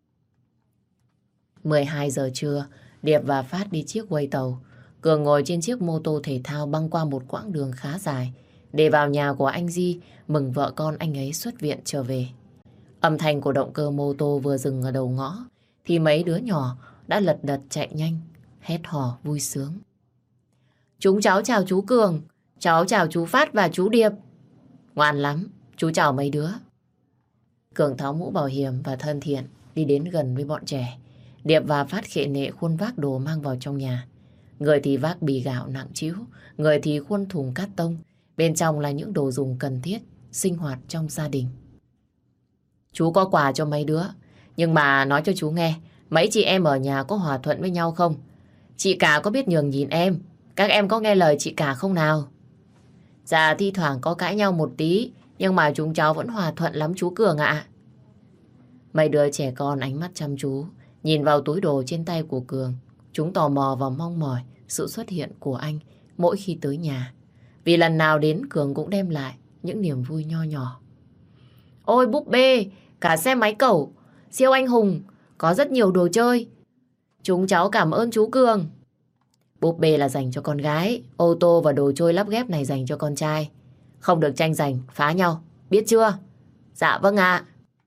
12 giờ trưa, Điệp và Phát đi chiếc quay tàu. Cường ngồi trên chiếc mô tô thể thao băng qua một quãng đường khá dài để vào nhà của anh Di mừng vợ con anh ấy xuất viện trở về. Âm thanh của động cơ mô tô vừa dừng ở đầu ngõ thì mấy đứa nhỏ đã lật đật chạy nhanh, hét hò vui sướng. Chúng cháu chào chú Cường, cháu chào chú Phát và chú Điệp. Ngoan lắm, chú chào mấy đứa. Cường tháo mũ bảo hiểm và thân thiện đi đến gần với bọn trẻ. Điệp và Phát khệ nệ khuôn vác đồ mang vào trong nhà. Người thì vác bì gạo nặng trĩu, người thì khuôn thùng cát tông. Bên trong là những đồ dùng cần thiết, sinh hoạt trong gia đình. Chú có quà cho mấy đứa, nhưng mà nói cho chú nghe, mấy chị em ở nhà có hòa thuận với nhau không? Chị cả có biết nhường nhịn em? Các em có nghe lời chị cả không nào? Dạ thi thoảng có cãi nhau một tí, nhưng mà chúng cháu vẫn hòa thuận lắm chú Cường ạ. Mấy đứa trẻ con ánh mắt chăm chú nhìn vào túi đồ trên tay của Cường. Chúng tò mò và mong mỏi sự xuất hiện của anh mỗi khi tới nhà. Vì lần nào đến Cường cũng đem lại những niềm vui nho nhỏ. Ôi búp bê, cả xe máy cẩu, siêu anh hùng, có rất nhiều đồ chơi. Chúng cháu cảm ơn chú Cường. Búp bê là dành cho con gái, ô tô và đồ chơi lắp ghép này dành cho con trai. Không được tranh giành, phá nhau, biết chưa? Dạ vâng ạ.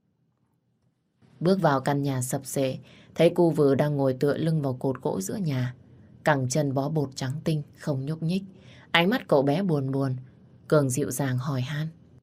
Bước vào căn nhà sập xệ, thấy cô vừa đang ngồi tựa lưng vào cột gỗ giữa nhà. Cẳng chân bó bột trắng tinh, không nhúc nhích. Ánh mắt cậu bé buồn buồn. Cường dịu dàng hỏi han.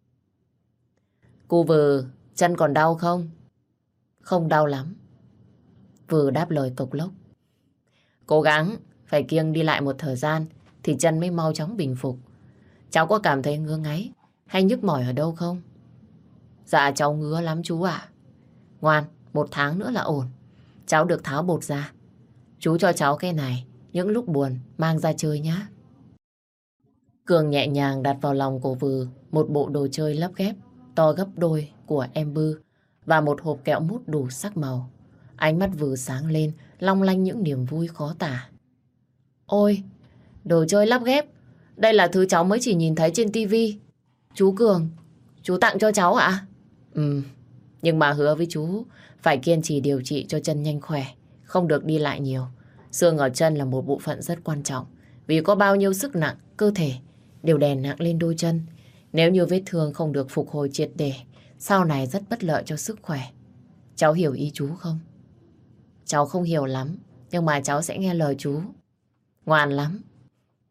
Cô Vừ, chân còn đau không? Không đau lắm. Vừ đáp lời cộc lốc. Cố gắng, phải kiêng đi lại một thời gian thì chân mới mau chóng bình phục. Cháu có cảm thấy ngứa ngáy hay nhức mỏi ở đâu không? Dạ cháu ngứa lắm chú ạ. Ngoan, 1 tháng nữa là ổn. Cháu được tháo bột ra. Chú cho cháu cái này, những lúc buồn mang ra chơi nhá. Cường nhẹ nhàng đặt vào lòng của Vừ một bộ đồ chơi lắp ghép to gấp đôi của em Bư và một hộp kẹo mút đủ sắc màu. Ánh mắt Vừ sáng lên, long lanh những niềm vui khó tả. Ôi, đồ chơi lắp ghép, đây là thứ cháu mới chỉ nhìn thấy trên tivi. Chú Cường, chú tặng cho cháu ạ? Nhưng mà hứa với chú phải kiên trì điều trị cho chân nhanh khỏe, không được đi lại nhiều. Xương ở chân là một bộ phận rất quan trọng, vì có bao nhiêu sức nặng, cơ thể đều đè nặng lên đôi chân. Nếu như vết thương không được phục hồi triệt để, sau này rất bất lợi cho sức khỏe. Cháu hiểu ý chú không? Cháu không hiểu lắm, nhưng mà cháu sẽ nghe lời chú. Ngoan lắm.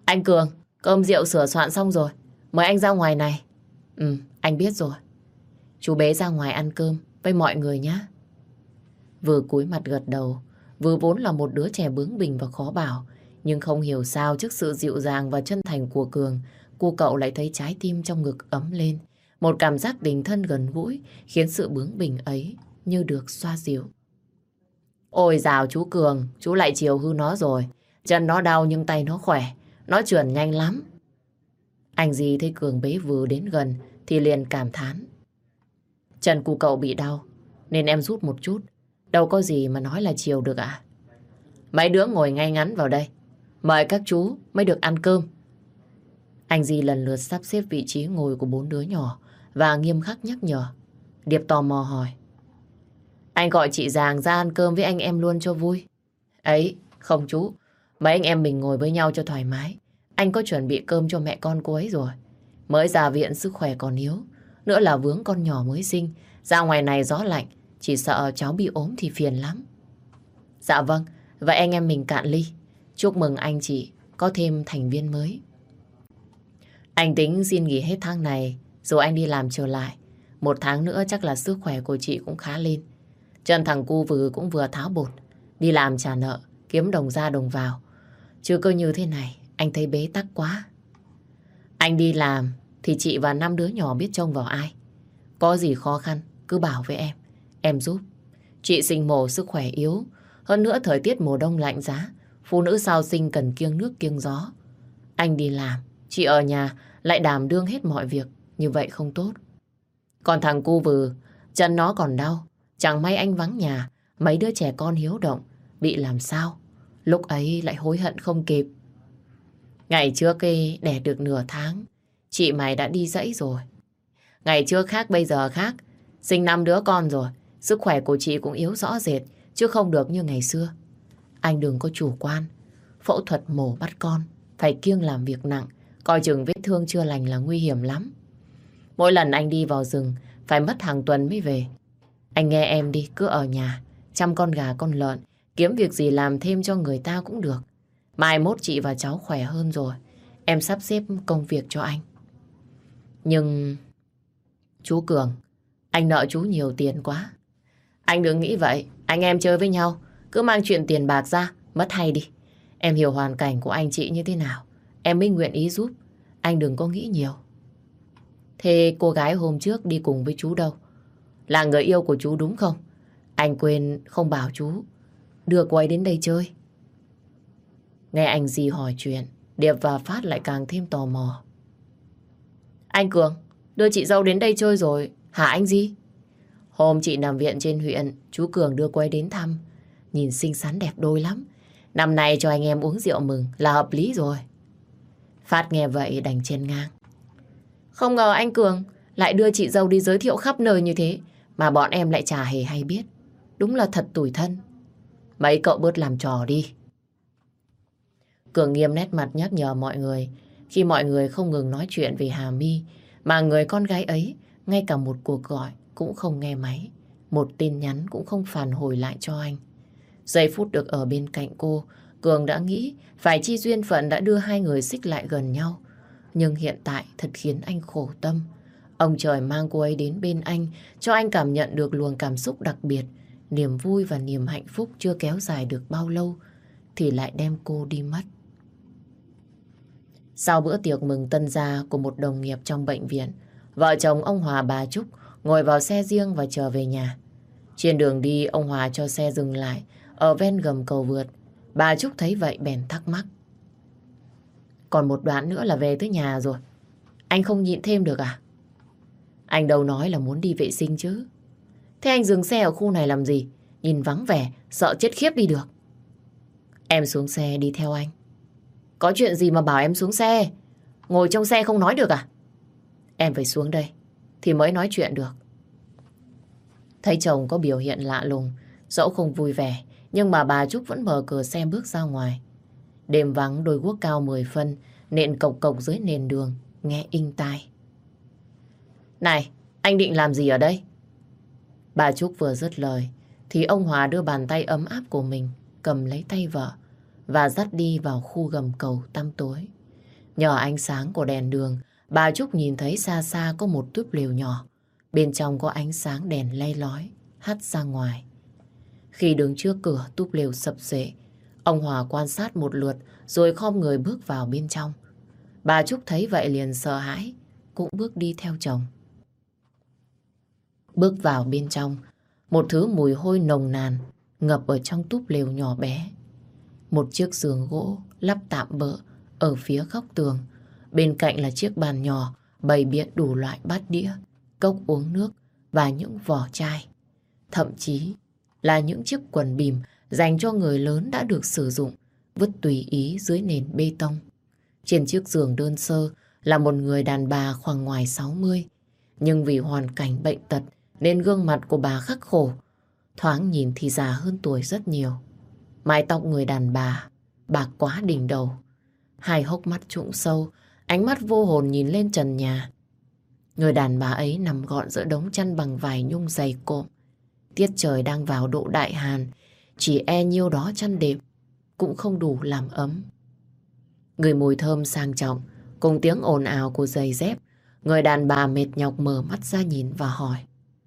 Anh Cường, cơm rượu sửa soạn xong rồi. Mời anh ra ngoài này. Anh biết rồi. Chú bé ra ngoài ăn cơm với mọi người nhé. Vừa cúi mặt gật đầu. Vừa vốn là một đứa trẻ bướng bỉnh và khó bảo. Nhưng không hiểu sao trước sự dịu dàng và chân thành của Cường, cô cậu lại thấy trái tim trong ngực ấm lên. Một cảm giác tình thân gần gũi khiến sự bướng bỉnh ấy như được xoa dịu. Ôi dào chú Cường, chú lại chiều hư nó rồi. Chân nó đau nhưng tay nó khỏe. Nó chườn nhanh lắm. Anh Di thấy Cường bế vừa đến gần thì liền cảm thán. Chân của cậu bị đau nên em rút một chút. Đâu có gì mà nói là chiều được ạ. Mấy đứa ngồi ngay ngắn vào đây. Mời các chú mới được ăn cơm. Anh Di lần lượt sắp xếp vị trí ngồi của 4 đứa nhỏ và nghiêm khắc nhắc nhở. Điệp tò mò hỏi. Anh gọi chị Giàng ra ăn cơm với anh em luôn cho vui. Ấy, không chú. Mấy anh em mình ngồi với nhau cho thoải mái. Anh có chuẩn bị cơm cho mẹ con cô ấy rồi. Mới ra viện sức khỏe còn yếu. Nữa là vướng con nhỏ mới sinh. Ra ngoài này gió lạnh. Chỉ sợ cháu bị ốm thì phiền lắm. Dạ vâng. Vậy anh em mình cạn ly. Chúc mừng anh chị có thêm thành viên mới. Anh tính xin nghỉ hết tháng này rồi anh đi làm trở lại. 1 tháng nữa chắc là sức khỏe của chị cũng khá lên. Chân thằng cu cũng vừa tháo bột. Đi làm trả nợ, kiếm đồng ra đồng vào. Chứ cơ như thế này, anh thấy bế tắc quá. Anh đi làm thì chị và 5 đứa nhỏ biết trông vào ai. Có gì khó khăn, cứ bảo với em giúp. Chị sinh mổ sức khỏe yếu. Hơn nữa thời tiết mùa đông lạnh giá. Phụ nữ sau sinh cần kiêng nước kiêng gió. Anh đi làm, chị ở nhà lại đảm đương hết mọi việc. Như vậy không tốt. Còn thằng cu chân nó còn đau. Chẳng may anh vắng nhà, mấy đứa trẻ con hiếu động bị làm sao. Lúc ấy lại hối hận không kịp. Ngày trước đẻ được nửa tháng, chị mày đã đi dãy rồi. Ngày trước khác bây giờ khác. Sinh 5 đứa con rồi. Sức khỏe của chị cũng yếu rõ rệt, chứ không được như ngày xưa. Anh đừng có chủ quan. Phẫu thuật mổ bắt con phải kiêng làm việc nặng. Coi chừng vết thương chưa lành là nguy hiểm lắm. Mỗi lần anh đi vào rừng phải mất hàng tuần mới về. Anh nghe em đi, cứ ở nhà chăm con gà con lợn, kiếm việc gì làm thêm cho người ta cũng được. Mai mốt chị và cháu khỏe hơn rồi, em sắp xếp công việc cho anh. Nhưng chú Cường, anh nợ chú nhiều tiền quá. Anh đừng nghĩ vậy. Anh em chơi với nhau cứ mang chuyện tiền bạc ra mất hay đi. Em hiểu hoàn cảnh của anh chị như thế nào, em mới nguyện ý giúp. Anh đừng có nghĩ nhiều. Thế cô gái hôm trước đi cùng với chú đâu? Là người yêu của chú đúng không? Anh quên không bảo chú đưa cô ấy đến đây chơi. Nghe anh Di hỏi chuyện, Điệp và Phát lại càng thêm tò mò. Anh Cường, đưa chị dâu đến đây chơi rồi hả anh Di? Hôm chị nằm viện trên huyện, chú Cường đưa cô ấy đến thăm. Nhìn xinh xắn đẹp đôi lắm. Năm nay cho anh em uống rượu mừng là hợp lý rồi. Phát nghe vậy đành chen ngang. Không ngờ anh Cường lại đưa chị dâu đi giới thiệu khắp nơi như thế, mà bọn em lại chả hề hay biết. Đúng là thật tủi thân. Mấy cậu bớt làm trò đi. Cường nghiêm nét mặt nhắc nhở mọi người. Khi mọi người không ngừng nói chuyện về Hà My, mà người con gái ấy ngay cả một cuộc gọi cũng không nghe máy, một tin nhắn cũng không phản hồi lại cho anh. Giây phút được ở bên cạnh cô, Cường đã nghĩ phải chi duyên phận đã đưa hai người xích lại gần nhau. Nhưng hiện tại thật khiến anh khổ tâm. Ông trời mang cô ấy đến bên anh, cho anh cảm nhận được luồng cảm xúc đặc biệt. Niềm vui và niềm hạnh phúc chưa kéo dài được bao lâu, thì lại đem cô đi mất. Sau bữa tiệc mừng tân gia của một đồng nghiệp trong bệnh viện, vợ chồng ông Hòa bà Trúc ngồi vào xe riêng và trở về nhà. Trên đường đi, ông Hòa cho xe dừng lại ở ven gầm cầu vượt. Bà Trúc thấy vậy bèn thắc mắc. Còn một đoạn nữa là về tới nhà rồi. Anh không nhịn thêm được à? Anh đâu nói là muốn đi vệ sinh chứ. Thế anh dừng xe ở khu này làm gì? Nhìn vắng vẻ, sợ chết khiếp đi được. Em xuống xe đi theo anh. Có chuyện gì mà bảo em xuống xe? Ngồi trong xe không nói được à? Em phải xuống đây thì mới nói chuyện được. Thấy chồng có biểu hiện lạ lùng, dẫu không vui vẻ, nhưng mà bà Trúc vẫn mở cửa xe bước ra ngoài. Đêm vắng, đôi guốc cao 10 phân nện cộc cộc dưới nền đường, nghe inh tai. Này, anh định làm gì ở đây? Bà Trúc vừa dứt lời thì ông Hòa đưa bàn tay ấm áp của mình cầm lấy tay vợ và dắt đi vào khu gầm cầu tăm tối. Nhờ ánh sáng của đèn đường, bà Trúc nhìn thấy xa xa có một túp lều nhỏ. Bên trong có ánh sáng đèn le lói, hắt ra ngoài. Khi đứng trước cửa túp lều sập xệ, ông Hòa quan sát một lượt rồi khom người bước vào bên trong. Bà Trúc thấy vậy liền sợ hãi, cũng bước đi theo chồng. Bước vào bên trong, một thứ mùi hôi nồng nàn ngập ở trong túp lều nhỏ bé. Một chiếc giường gỗ lắp tạm bợ ở phía góc tường. Bên cạnh là chiếc bàn nhỏ bày biện đủ loại bát đĩa, cốc uống nước và những vỏ chai. Thậm chí là những chiếc quần bìm dành cho người lớn đã được sử dụng, vứt tùy ý dưới nền bê tông. Trên chiếc giường đơn sơ là một người đàn bà khoảng ngoài 60. Nhưng vì hoàn cảnh bệnh tật nên gương mặt của bà khắc khổ, thoáng nhìn thì già hơn tuổi rất nhiều. Mái tóc người đàn bà bạc quá đỉnh đầu, hai hốc mắt trũng sâu, ánh mắt vô hồn nhìn lên trần nhà. Người đàn bà ấy nằm gọn giữa đống chăn bằng vải nhung dày cộm. Tiết trời đang vào độ đại hàn, chỉ e nhiêu đó chăn đệm cũng không đủ làm ấm. Người mùi thơm sang trọng cùng tiếng ồn ào của giày dép, người đàn bà mệt nhọc mở mắt ra nhìn và hỏi: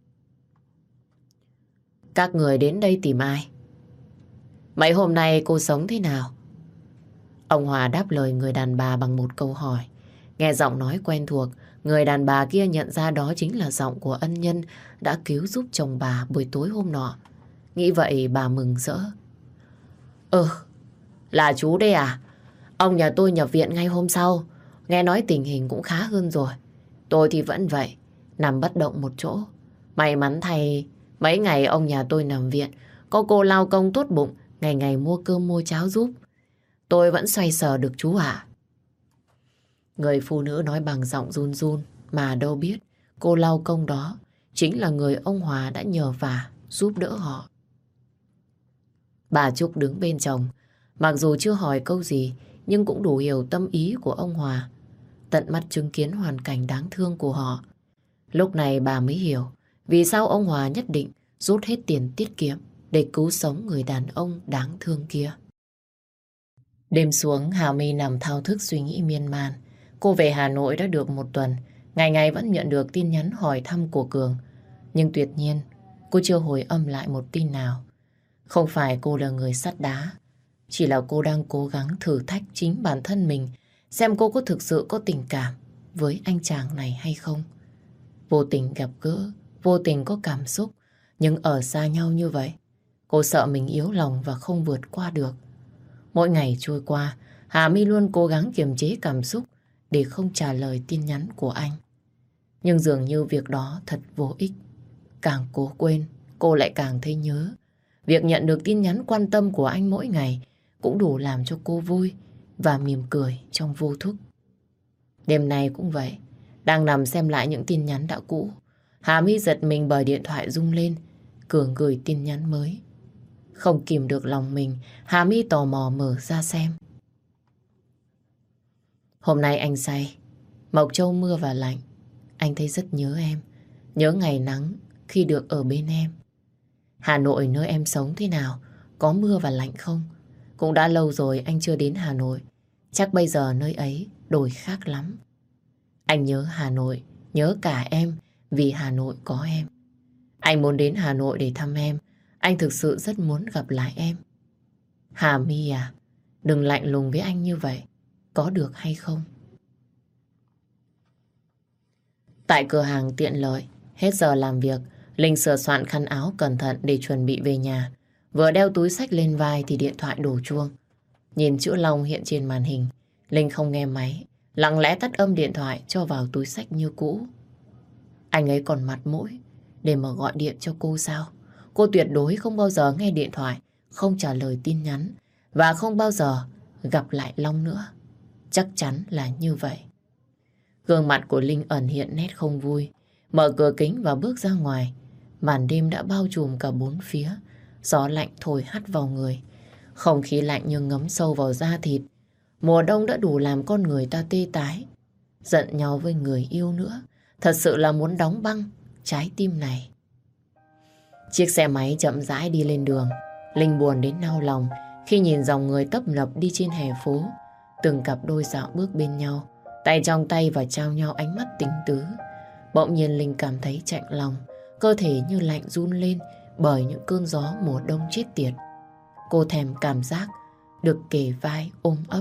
Các người đến đây tìm ai? Mấy hôm nay cô sống thế nào? Ông Hòa đáp lời người đàn bà bằng một câu hỏi. Nghe giọng nói quen thuộc, người đàn bà kia nhận ra đó chính là giọng của ân nhân đã cứu giúp chồng bà buổi tối hôm nọ. Nghĩ vậy bà mừng rỡ. Là chú đây à? Ông nhà tôi nhập viện ngay hôm sau. Nghe nói tình hình cũng khá hơn rồi. Tôi thì vẫn vậy, nằm bất động một chỗ. May mắn thay, mấy ngày ông nhà tôi nằm viện, có cô lao công tốt bụng, ngày ngày mua cơm mua cháo giúp. Tôi vẫn xoay sở được chú ạ. Người phụ nữ nói bằng giọng run run, mà đâu biết cô lao công đó chính là người ông Hòa đã nhờ vả giúp đỡ họ. Bà Trúc đứng bên chồng, mặc dù chưa hỏi câu gì nhưng cũng đủ hiểu tâm ý của ông Hòa. Tận mắt chứng kiến hoàn cảnh đáng thương của họ, lúc này bà mới hiểu vì sao ông Hòa nhất định rút hết tiền tiết kiệm để cứu sống người đàn ông đáng thương kia. Đêm xuống, Hà My nằm thao thức suy nghĩ miên man. Cô về Hà Nội đã được một tuần, ngày ngày vẫn nhận được tin nhắn hỏi thăm của Cường. Nhưng tuyệt nhiên, cô chưa hồi âm lại một tin nào. Không phải cô là người sắt đá, chỉ là cô đang cố gắng thử thách chính bản thân mình, xem cô có thực sự có tình cảm với anh chàng này hay không. Vô tình gặp gỡ, vô tình có cảm xúc, nhưng ở xa nhau như vậy, cô sợ mình yếu lòng và không vượt qua được. Mỗi ngày trôi qua, Hà My luôn cố gắng kiềm chế cảm xúc để không trả lời tin nhắn của anh. Nhưng dường như việc đó thật vô ích. Càng cố quên, cô lại càng thấy nhớ. Việc nhận được tin nhắn quan tâm của anh mỗi ngày cũng đủ làm cho cô vui và mỉm cười trong vô thức. Đêm nay cũng vậy, đang nằm xem lại những tin nhắn đã cũ, Hà My giật mình bởi điện thoại rung lên. Cường gửi tin nhắn mới. Không kìm được lòng mình, Hà My tò mò mở ra xem. Hôm nay anh say, Mộc Châu mưa và lạnh. Anh thấy rất nhớ em, nhớ ngày nắng khi được ở bên em. Hà Nội nơi em sống thế nào, có mưa và lạnh không? Cũng đã lâu rồi anh chưa đến Hà Nội, chắc bây giờ nơi ấy đổi khác lắm. Anh nhớ Hà Nội, nhớ cả em vì Hà Nội có em. Anh muốn đến Hà Nội để thăm em, anh thực sự rất muốn gặp lại em. Hà My à, đừng lạnh lùng với anh như vậy, có được hay không? Tại cửa hàng tiện lợi, hết giờ làm việc, Linh sửa soạn khăn áo cẩn thận để chuẩn bị về nhà. Vừa đeo túi xách lên vai thì điện thoại đổ chuông. Nhìn chữ Long hiện trên màn hình, Linh không nghe máy, lặng lẽ tắt âm điện thoại cho vào túi xách như cũ. Anh ấy còn mặt mũi để mà gọi điện cho cô sao? Cô tuyệt đối không bao giờ nghe điện thoại, không trả lời tin nhắn và không bao giờ gặp lại Long nữa. Chắc chắn là như vậy. Gương mặt của Linh ẩn hiện nét không vui. Mở cửa kính và bước ra ngoài. Màn đêm đã bao trùm cả bốn phía. Gió lạnh thổi hắt vào người. Không khí lạnh như ngấm sâu vào da thịt. Mùa đông đã đủ làm con người ta tê tái. Giận nhau với người yêu nữa, thật sự là muốn đóng băng trái tim này. Chiếc xe máy chậm rãi đi lên đường. Linh buồn đến nao lòng khi nhìn dòng người tấp nập đi trên hè phố. Từng cặp đôi dạo bước bên nhau, tay trong tay và trao nhau ánh mắt tình tứ. Bỗng nhiên Linh cảm thấy chạnh lòng, cơ thể như lạnh run lên bởi những cơn gió mùa đông chết tiệt. Cô thèm cảm giác được kề vai ôm ấp.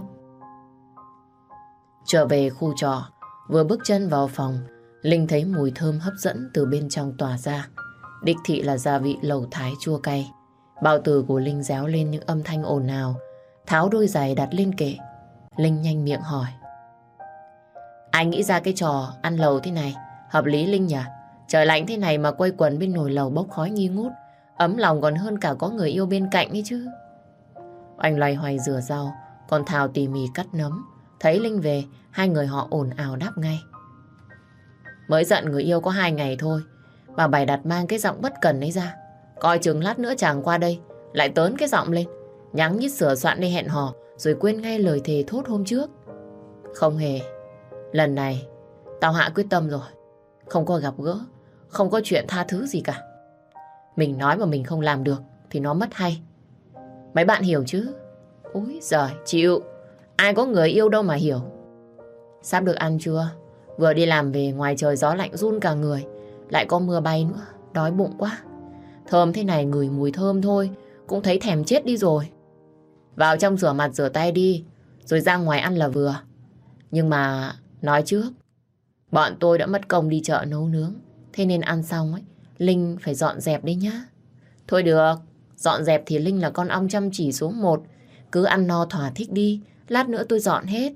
Trở về khu trọ, vừa bước chân vào phòng, Linh thấy mùi thơm hấp dẫn từ bên trong tỏa ra. Đích thị là gia vị lẩu thái chua cay. Bao tử của Linh réo lên những âm thanh ồn ào. Tháo đôi giày đặt lên kệ, Linh nhanh miệng hỏi: ai nghĩ ra cái trò ăn lẩu thế này? Hợp lý Linh nhỉ? Trời lạnh thế này mà quây quần bên nồi lẩu bốc khói nghi ngút, ấm lòng còn hơn cả có người yêu bên cạnh ấy chứ. Oanh loay hoay rửa rau, còn Thảo tỉ mỉ cắt nấm. Thấy Linh về, hai người họ ồn ào đáp ngay: mới giận người yêu có 2 ngày thôi mà bày đặt mang cái giọng bất cần ấy ra. Coi chừng lát nữa chàng qua đây lại tớn cái giọng lên, nhắng nhít sửa soạn đi hẹn hò, rồi quên ngay lời thề thốt hôm trước. Không hề. Lần này tao hạ quyết tâm rồi. Không có gặp gỡ, không có chuyện tha thứ gì cả. Mình nói mà mình không làm được thì nó mất hay. Mấy bạn hiểu chứ? Úi giời, chịu. Ai có người yêu đâu mà hiểu. Sắp được ăn chưa? Vừa đi làm về, ngoài trời gió lạnh run cả người, lại có mưa bay nữa. Đói bụng quá. Thơm thế này ngửi mùi thơm thôi cũng thấy thèm chết đi rồi. Vào trong rửa mặt rửa tay đi, rồi ra ngoài ăn là vừa. Nhưng mà nói trước, bọn tôi đã mất công đi chợ nấu nướng, thế nên ăn xong ấy, Linh phải dọn dẹp đấy nhá. Thôi được, dọn dẹp thì Linh là con ong chăm chỉ số 1. Cứ ăn no thỏa thích đi, lát nữa tôi dọn hết.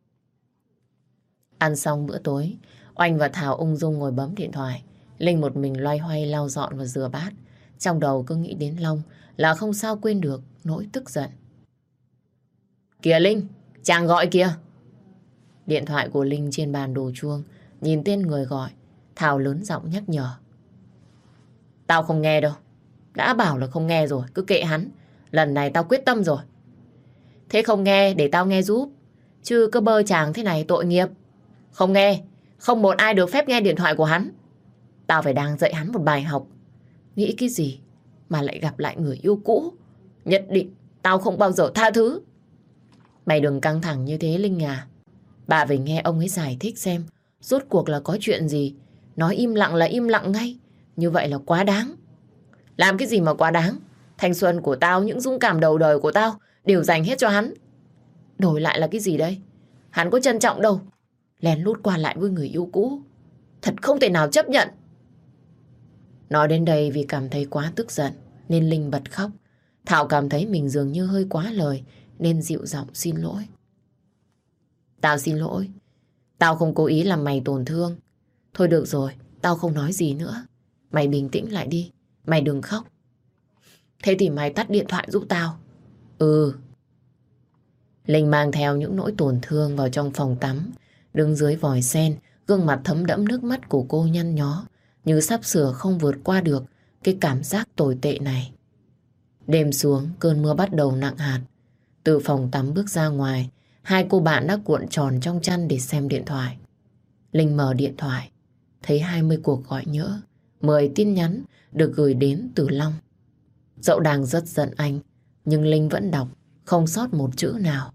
Ăn xong bữa tối, Oanh và Thảo ung dung ngồi bấm điện thoại. Linh một mình loay hoay lau dọn và rửa bát. Trong đầu cứ nghĩ đến Long là không sao quên được nỗi tức giận. Kìa Linh, chàng gọi kìa. Điện thoại của Linh trên bàn đổ chuông. Nhìn tên người gọi, Thảo lớn giọng nhắc nhở: tao không nghe đâu. Đã bảo là không nghe rồi, cứ kệ hắn. Lần này tao quyết tâm rồi. Thế không nghe để tao nghe giúp, chứ cứ bơ chàng thế này tội nghiệp. Không nghe, không một ai được phép nghe điện thoại của hắn. Tao phải đang dạy hắn một bài học. Nghĩ cái gì mà lại gặp lại người yêu cũ. Nhất định tao không bao giờ tha thứ. Mày đừng căng thẳng như thế Linh à. Bà phải nghe ông ấy giải thích xem rốt cuộc là có chuyện gì. Nói im lặng là im lặng ngay. Như vậy là quá đáng. Làm cái gì mà quá đáng? Thanh xuân của tao, những dũng cảm đầu đời của tao đều dành hết cho hắn. Đổi lại là cái gì đây? Hắn có trân trọng đâu. Lén lút qua lại với người yêu cũ. Thật không thể nào chấp nhận. Nói đến đây vì cảm thấy quá tức giận nên Linh bật khóc. Thảo cảm thấy mình dường như hơi quá lời nên dịu giọng xin lỗi. Tao xin lỗi. Tao không cố ý làm mày tổn thương. Thôi được rồi, tao không nói gì nữa. Mày bình tĩnh lại đi. Mày đừng khóc. Thế thì mày tắt điện thoại giúp tao. Ừ. Linh mang theo những nỗi tổn thương vào trong phòng tắm. Đứng dưới vòi sen, gương mặt thấm đẫm nước mắt của cô nhăn nhó, như sắp sửa không vượt qua được cái cảm giác tồi tệ này. Đêm xuống, cơn mưa bắt đầu nặng hạt. Từ phòng tắm bước ra ngoài, hai cô bạn đã cuộn tròn trong chăn để xem điện thoại. Linh mở điện thoại, thấy 20 cuộc gọi nhỡ, 10 tin nhắn được gửi đến từ Long. Dẫu đang rất giận anh, nhưng Linh vẫn đọc, không sót một chữ nào.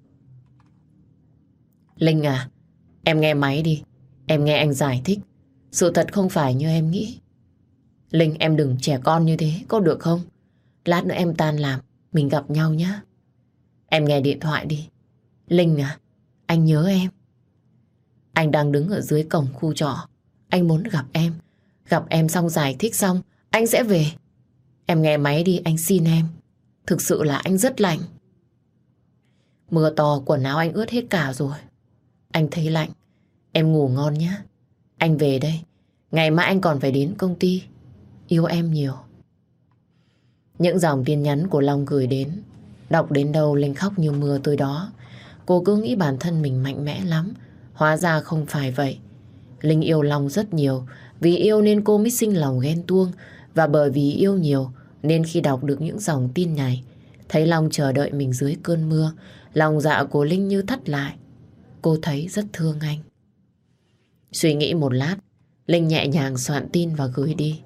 Linh à, em nghe máy đi. Em nghe anh giải thích. Sự thật không phải như em nghĩ. Linh, em đừng trẻ con như thế, có được không? Lát nữa em tan làm, mình gặp nhau nhé. Em nghe điện thoại đi. Linh à, anh nhớ em. Anh đang đứng ở dưới cổng khu trọ. Anh muốn gặp em. Gặp em xong giải thích xong, anh sẽ về. Em nghe máy đi, anh xin em. Thực sự là anh rất lạnh. Mưa to, quần áo anh ướt hết cả rồi. Anh thấy lạnh. Em ngủ ngon nhé. Anh về đây. Ngày mai anh còn phải đến công ty. Yêu em nhiều. Những dòng tin nhắn của Long gửi đến. Đọc đến đâu Linh khóc như mưa tới đó. Cô cứ nghĩ bản thân mình mạnh mẽ lắm. Hóa ra không phải vậy. Linh yêu Long rất nhiều. Vì yêu nên cô mới sinh lòng ghen tuông. Và bởi vì yêu nhiều nên khi đọc được những dòng tin này, thấy Long chờ đợi mình dưới cơn mưa, lòng dạ của Linh như thắt lại. Cô thấy rất thương anh. Suy nghĩ một lát, Linh nhẹ nhàng soạn tin và gửi đi.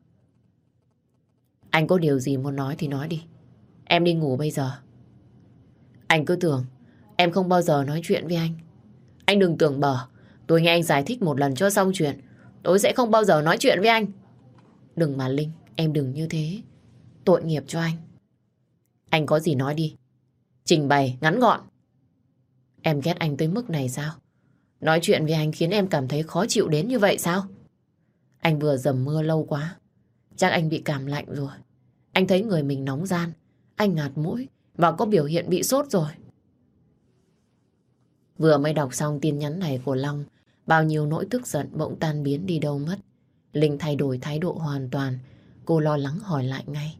Anh có điều gì muốn nói thì nói đi. Em đi ngủ bây giờ. Anh cứ tưởng Em không bao giờ nói chuyện với anh. Anh đừng tưởng bở. Tôi nghe anh giải thích một lần cho xong chuyện. Tôi sẽ không bao giờ nói chuyện với anh. Đừng mà Linh, em đừng như thế. Tội nghiệp cho anh. Anh có gì nói đi. Trình bày ngắn gọn. Em ghét anh tới mức này sao? Nói chuyện với anh khiến em cảm thấy khó chịu đến như vậy sao? Anh vừa dầm mưa lâu quá. Chắc anh bị cảm lạnh rồi. Anh thấy người mình nóng ran. Anh ngạt mũi và có biểu hiện bị sốt rồi. Vừa mới đọc xong tin nhắn này của Long, bao nhiêu nỗi tức giận bỗng tan biến đi đâu mất. Linh thay đổi thái độ hoàn toàn. Cô lo lắng hỏi lại ngay.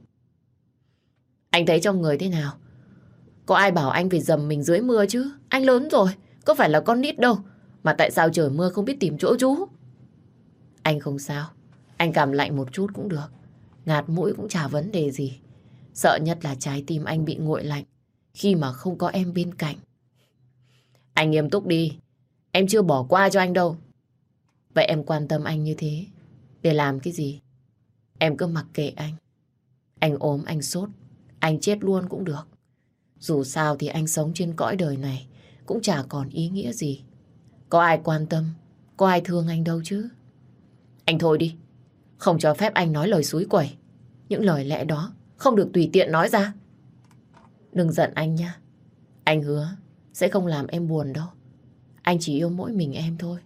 Anh thấy trong người thế nào? Có ai bảo anh phải dầm mình dưới mưa chứ? Anh lớn rồi, có phải là con nít đâu. Mà tại sao trời mưa không biết tìm chỗ trú? Anh không sao. Anh cảm lạnh một chút cũng được. Ngạt mũi cũng chả vấn đề gì. Sợ nhất là trái tim anh bị nguội lạnh khi mà không có em bên cạnh. Anh nghiêm túc đi. Em chưa bỏ qua cho anh đâu. Vậy em quan tâm anh như thế để làm cái gì? Em cứ mặc kệ anh. Anh ốm, anh sốt, anh chết luôn cũng được. Dù sao thì anh sống trên cõi đời này cũng chả còn ý nghĩa gì. Có ai quan tâm, có ai thương anh đâu chứ. Anh thôi đi. Không cho phép anh nói lời xúi quẩy. Những lời lẽ đó không được tùy tiện nói ra. Đừng giận anh nha. Anh hứa sẽ không làm em buồn đâu. Anh chỉ yêu mỗi mình em thôi.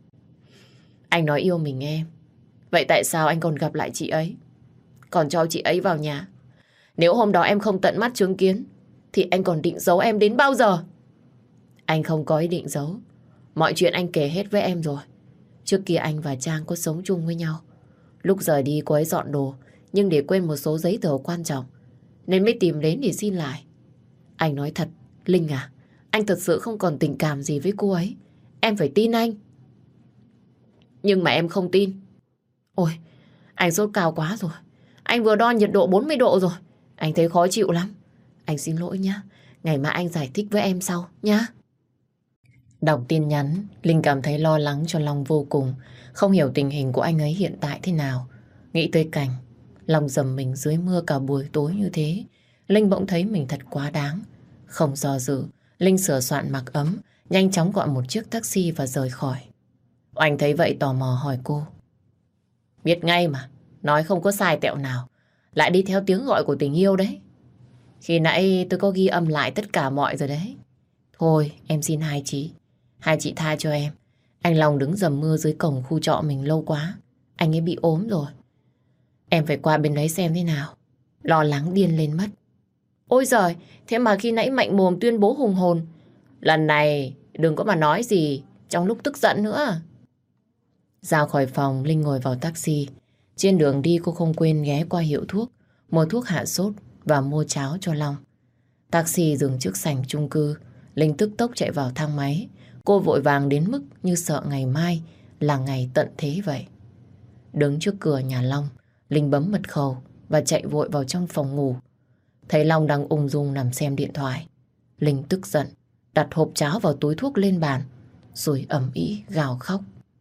Anh nói yêu mình em. Vậy tại sao anh còn gặp lại chị ấy? Còn cho chị ấy vào nhà? Nếu hôm đó em không tận mắt chứng kiến thì anh còn định giấu em đến bao giờ? Anh không có ý định giấu. Mọi chuyện anh kể hết với em rồi. Trước kia anh và Trang có sống chung với nhau. Lúc rời đi cô ấy dọn đồ, nhưng để quên một số giấy tờ quan trọng, nên mới tìm đến để xin lại. Anh nói thật, Linh à, anh thật sự không còn tình cảm gì với cô ấy. Em phải tin anh. Nhưng mà em không tin. Ôi, anh sốt cao quá rồi. Anh vừa đo nhiệt độ 40 độ rồi. Anh thấy khó chịu lắm. Anh xin lỗi nhá. Ngày mai anh giải thích với em sau nhá. Đọc tin nhắn, Linh cảm thấy lo lắng cho Long vô cùng. Không hiểu tình hình của anh ấy hiện tại thế nào. Nghĩ tới cảnh Long dầm mình dưới mưa cả buổi tối như thế, Linh bỗng thấy mình thật quá đáng. Không do dự, Linh sửa soạn mặc ấm, nhanh chóng gọi một chiếc taxi và rời khỏi. Anh thấy vậy tò mò hỏi cô. Biết ngay mà, nói không có sai tẹo nào. Lại đi theo tiếng gọi của tình yêu đấy. Khi nãy tôi có ghi âm lại tất cả mọi rồi đấy. Thôi, em xin hai chị. Hai chị tha cho em. Anh Long đứng dầm mưa dưới cổng khu trọ mình lâu quá. Anh ấy bị ốm rồi. Em phải qua bên đấy xem thế nào. Lo lắng điên lên mất. Ôi giời, thế mà khi nãy mạnh mồm tuyên bố hùng hồn. Lần này đừng có mà nói gì trong lúc tức giận nữa. Ra khỏi phòng, Linh ngồi vào taxi. Trên đường đi cô không quên ghé qua hiệu thuốc, mua thuốc hạ sốt và mua cháo cho Long. Taxi dừng trước sảnh chung cư. Linh tức tốc chạy vào thang máy. Cô vội vàng đến mức như sợ ngày mai là ngày tận thế vậy. Đứng trước cửa nhà Long, Linh bấm mật khẩu và chạy vội vào trong phòng ngủ. Thấy Long đang ung dung nằm xem điện thoại. Linh tức giận, đặt hộp cháo vào túi thuốc lên bàn, rồi ầm ĩ gào khóc.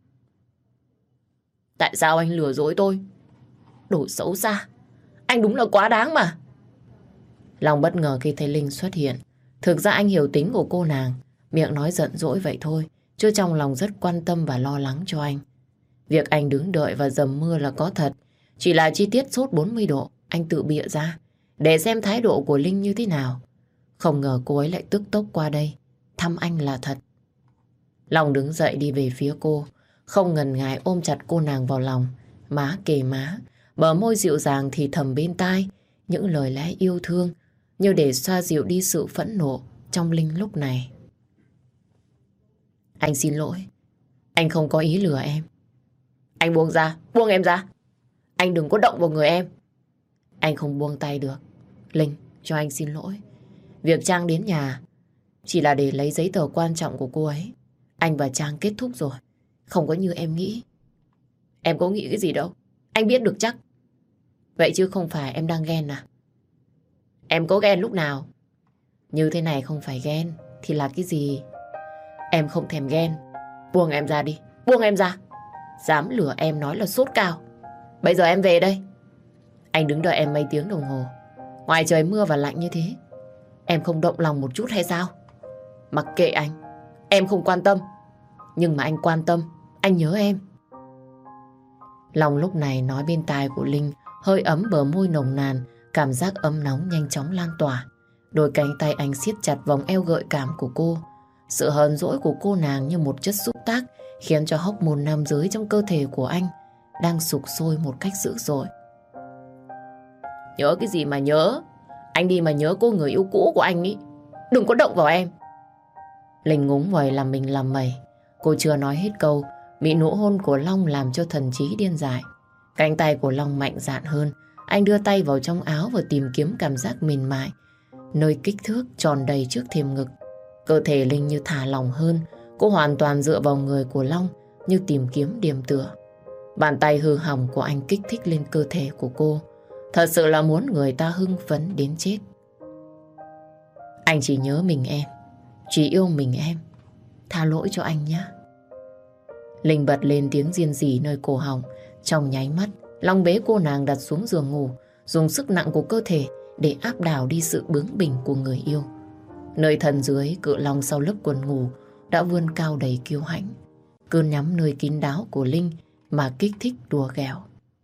Tại sao anh lừa dối tôi? Đồ xấu xa, anh đúng là quá đáng mà. Long bất ngờ khi thấy Linh xuất hiện. Thực ra anh hiểu tính của cô nàng, miệng nói giận dỗi vậy thôi, chứ trong lòng rất quan tâm và lo lắng cho anh. Việc anh đứng đợi và dầm mưa là có thật, chỉ là chi tiết sốt 40 độ anh tự bịa ra để xem thái độ của Linh như thế nào. Không ngờ cô ấy lại tức tốc qua đây thăm anh là thật. Long đứng dậy đi về phía cô, không ngần ngại ôm chặt cô nàng vào lòng, má kề má, bờ môi dịu dàng thì thầm bên tai những lời lẽ yêu thương như để xoa dịu đi sự phẫn nộ trong Linh lúc này. Anh xin lỗi, anh không có ý lừa em. Anh buông ra, buông em ra. Anh đừng có động vào người em. Anh không buông tay được. Linh, cho anh xin lỗi. Việc Trang đến nhà chỉ là để lấy giấy tờ quan trọng của cô ấy. Anh và Trang kết thúc rồi, không có như em nghĩ. Em có nghĩ cái gì đâu, anh biết được chắc. Vậy chứ không phải em đang ghen à? Em có ghen lúc nào? Như thế này không phải ghen thì là cái gì? Em không thèm ghen. Buông em ra đi, buông em ra. Dám lừa em nói là sốt cao. Bây giờ em về đây. Anh đứng đợi em mấy tiếng đồng hồ, ngoài trời mưa và lạnh như thế. Em không động lòng một chút hay sao? Mặc kệ anh. Em không quan tâm. Nhưng mà anh quan tâm. Anh nhớ em. Long lúc này nói bên tai của Linh, hơi ấm bờ môi nồng nàn, cảm giác ấm nóng nhanh chóng lan tỏa. Đôi cánh tay anh siết chặt vòng eo gợi cảm của cô. Sự hờn dỗi của cô nàng như một chất xúc tác khiến cho hóc môn nam giới trong cơ thể của anh đang sục sôi một cách dữ dội. Nhớ cái gì mà nhớ? Anh đi mà nhớ cô người yêu cũ của anh ý. Đừng có động vào em. Linh ngúng nguầy làm mình làm mẩy. Cô chưa nói hết câu, bị nụ hôn của Long làm cho thần trí điên dại. Cánh tay của Long mạnh dạn hơn. Anh đưa tay vào trong áo và tìm kiếm cảm giác mềm mại, nơi kích thước tròn đầy trước thềm ngực. Cơ thể Linh như thả lỏng hơn. Cô hoàn toàn dựa vào người của Long như tìm kiếm điểm tựa. Bàn tay hư hỏng của anh kích thích lên cơ thể của cô. Thật sự là muốn người ta hưng phấn đến chết. Anh chỉ nhớ mình em, chỉ yêu mình em. Tha lỗi cho anh nhé. Linh bật lên tiếng riêng rỉ nơi cổ họng. Trong nháy mắt, Long bế cô nàng đặt xuống giường ngủ, dùng sức nặng của cơ thể để áp đảo đi sự bướng bỉnh của người yêu. Nơi thân dưới, cự long sau lớp quần ngủ đã vươn cao đầy kiêu hãnh, cứ nhắm nơi kín đáo của Linh mà kích thích đùa ghẹo.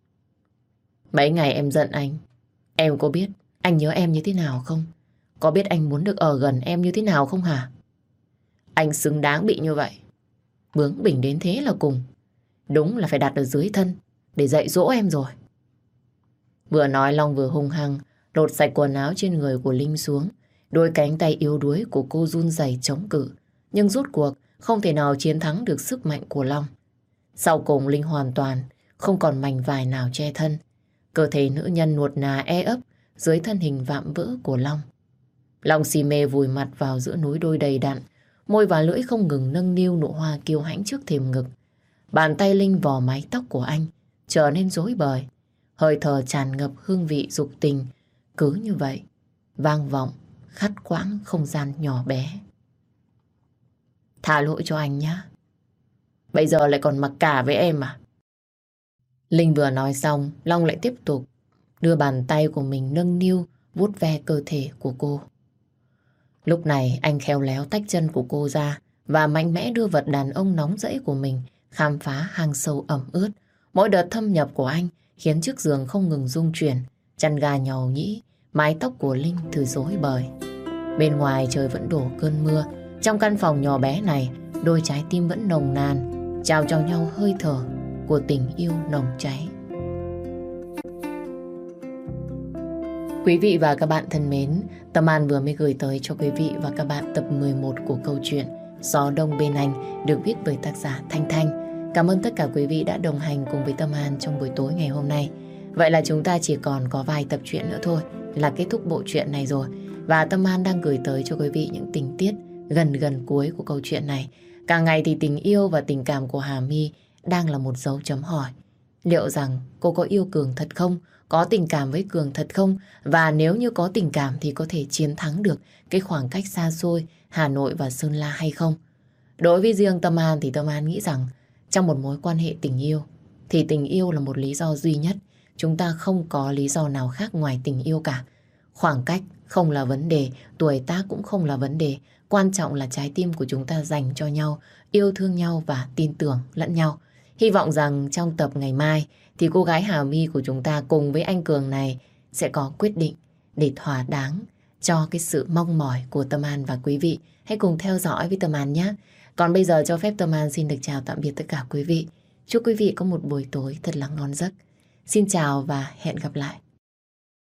Mấy ngày em giận anh, em có biết anh nhớ em như thế nào không? Có biết anh muốn được ở gần em như thế nào không hả? Anh xứng đáng bị như vậy. Bướng bỉnh đến thế là cùng. Đúng là phải đặt ở dưới thân để dạy dỗ em rồi. Vừa nói Long vừa hung hăng lột sạch quần áo trên người của Linh xuống. Đôi cánh tay yếu đuối của cô run rẩy chống cự, nhưng rốt cuộc không thể nào chiến thắng được sức mạnh của Long. Sau cùng Linh hoàn toàn không còn mảnh vải nào che thân. Cơ thể nữ nhân nuột nà e ấp dưới thân hình vạm vỡ của Long. Long si mê vùi mặt vào giữa núi đôi đầy đặn, môi và lưỡi không ngừng nâng niu nụ hoa kiêu hãnh trước thềm ngực. Bàn tay Linh vò mái tóc của anh trở nên rối bời. Hơi thở tràn ngập hương vị dục tình. Cứ như vậy vang vọng khắt quãng không gian nhỏ bé. Tha lỗi cho anh nhé. Bây giờ lại còn mặc cả với em à? Linh vừa nói xong, Long lại tiếp tục đưa bàn tay của mình nâng niu vuốt ve cơ thể của cô. Lúc này anh khéo léo tách chân của cô ra và mạnh mẽ đưa vật đàn ông nóng rẫy của mình khám phá hang sâu ẩm ướt. Mỗi đợt thâm nhập của anh khiến chiếc giường không ngừng rung chuyển, chăn ga nhàu nhĩ, mái tóc của Linh thì rối bời. Bên ngoài trời vẫn đổ cơn mưa. Trong căn phòng nhỏ bé này, đôi trái tim vẫn nồng nàn trao cho nhau hơi thở của tình yêu nồng cháy. Quý vị và các bạn thân mến, Tâm An vừa mới gửi tới cho quý vị và các bạn tập 11 của câu chuyện Gió Đông Bên Anh được viết bởi tác giả Thanh Thanh. Cảm ơn tất cả quý vị đã đồng hành cùng với Tâm An trong buổi tối ngày hôm nay. Vậy là chúng ta chỉ còn có vài tập truyện nữa thôi là kết thúc bộ truyện này rồi. Và Tâm An đang gửi tới cho quý vị những tình tiết gần cuối của câu chuyện này. Càng ngày thì tình yêu và tình cảm của Hà My đang là một dấu chấm hỏi. Liệu rằng cô có yêu Cường thật không? Có tình cảm với Cường thật không? Và nếu như có tình cảm thì có thể chiến thắng được cái khoảng cách xa xôi Hà Nội và Sơn La hay không? Đối với riêng Tâm An thì Tâm An nghĩ rằng trong một mối quan hệ tình yêu thì tình yêu là một lý do duy nhất. Chúng ta không có lý do nào khác ngoài tình yêu cả. Khoảng cách không là vấn đề, tuổi tác cũng không là vấn đề. Quan trọng là trái tim của chúng ta dành cho nhau, yêu thương nhau và tin tưởng lẫn nhau. Hy vọng rằng trong tập ngày mai thì cô gái Hà My của chúng ta cùng với anh Cường này sẽ có quyết định để thỏa đáng cho cái sự mong mỏi của Tâm An và quý vị. Hãy cùng theo dõi với Tâm An nhé. Còn bây giờ cho phép Tâm An xin được chào tạm biệt tất cả quý vị. Chúc quý vị có một buổi tối thật là ngon giấc. Xin chào và hẹn gặp lại.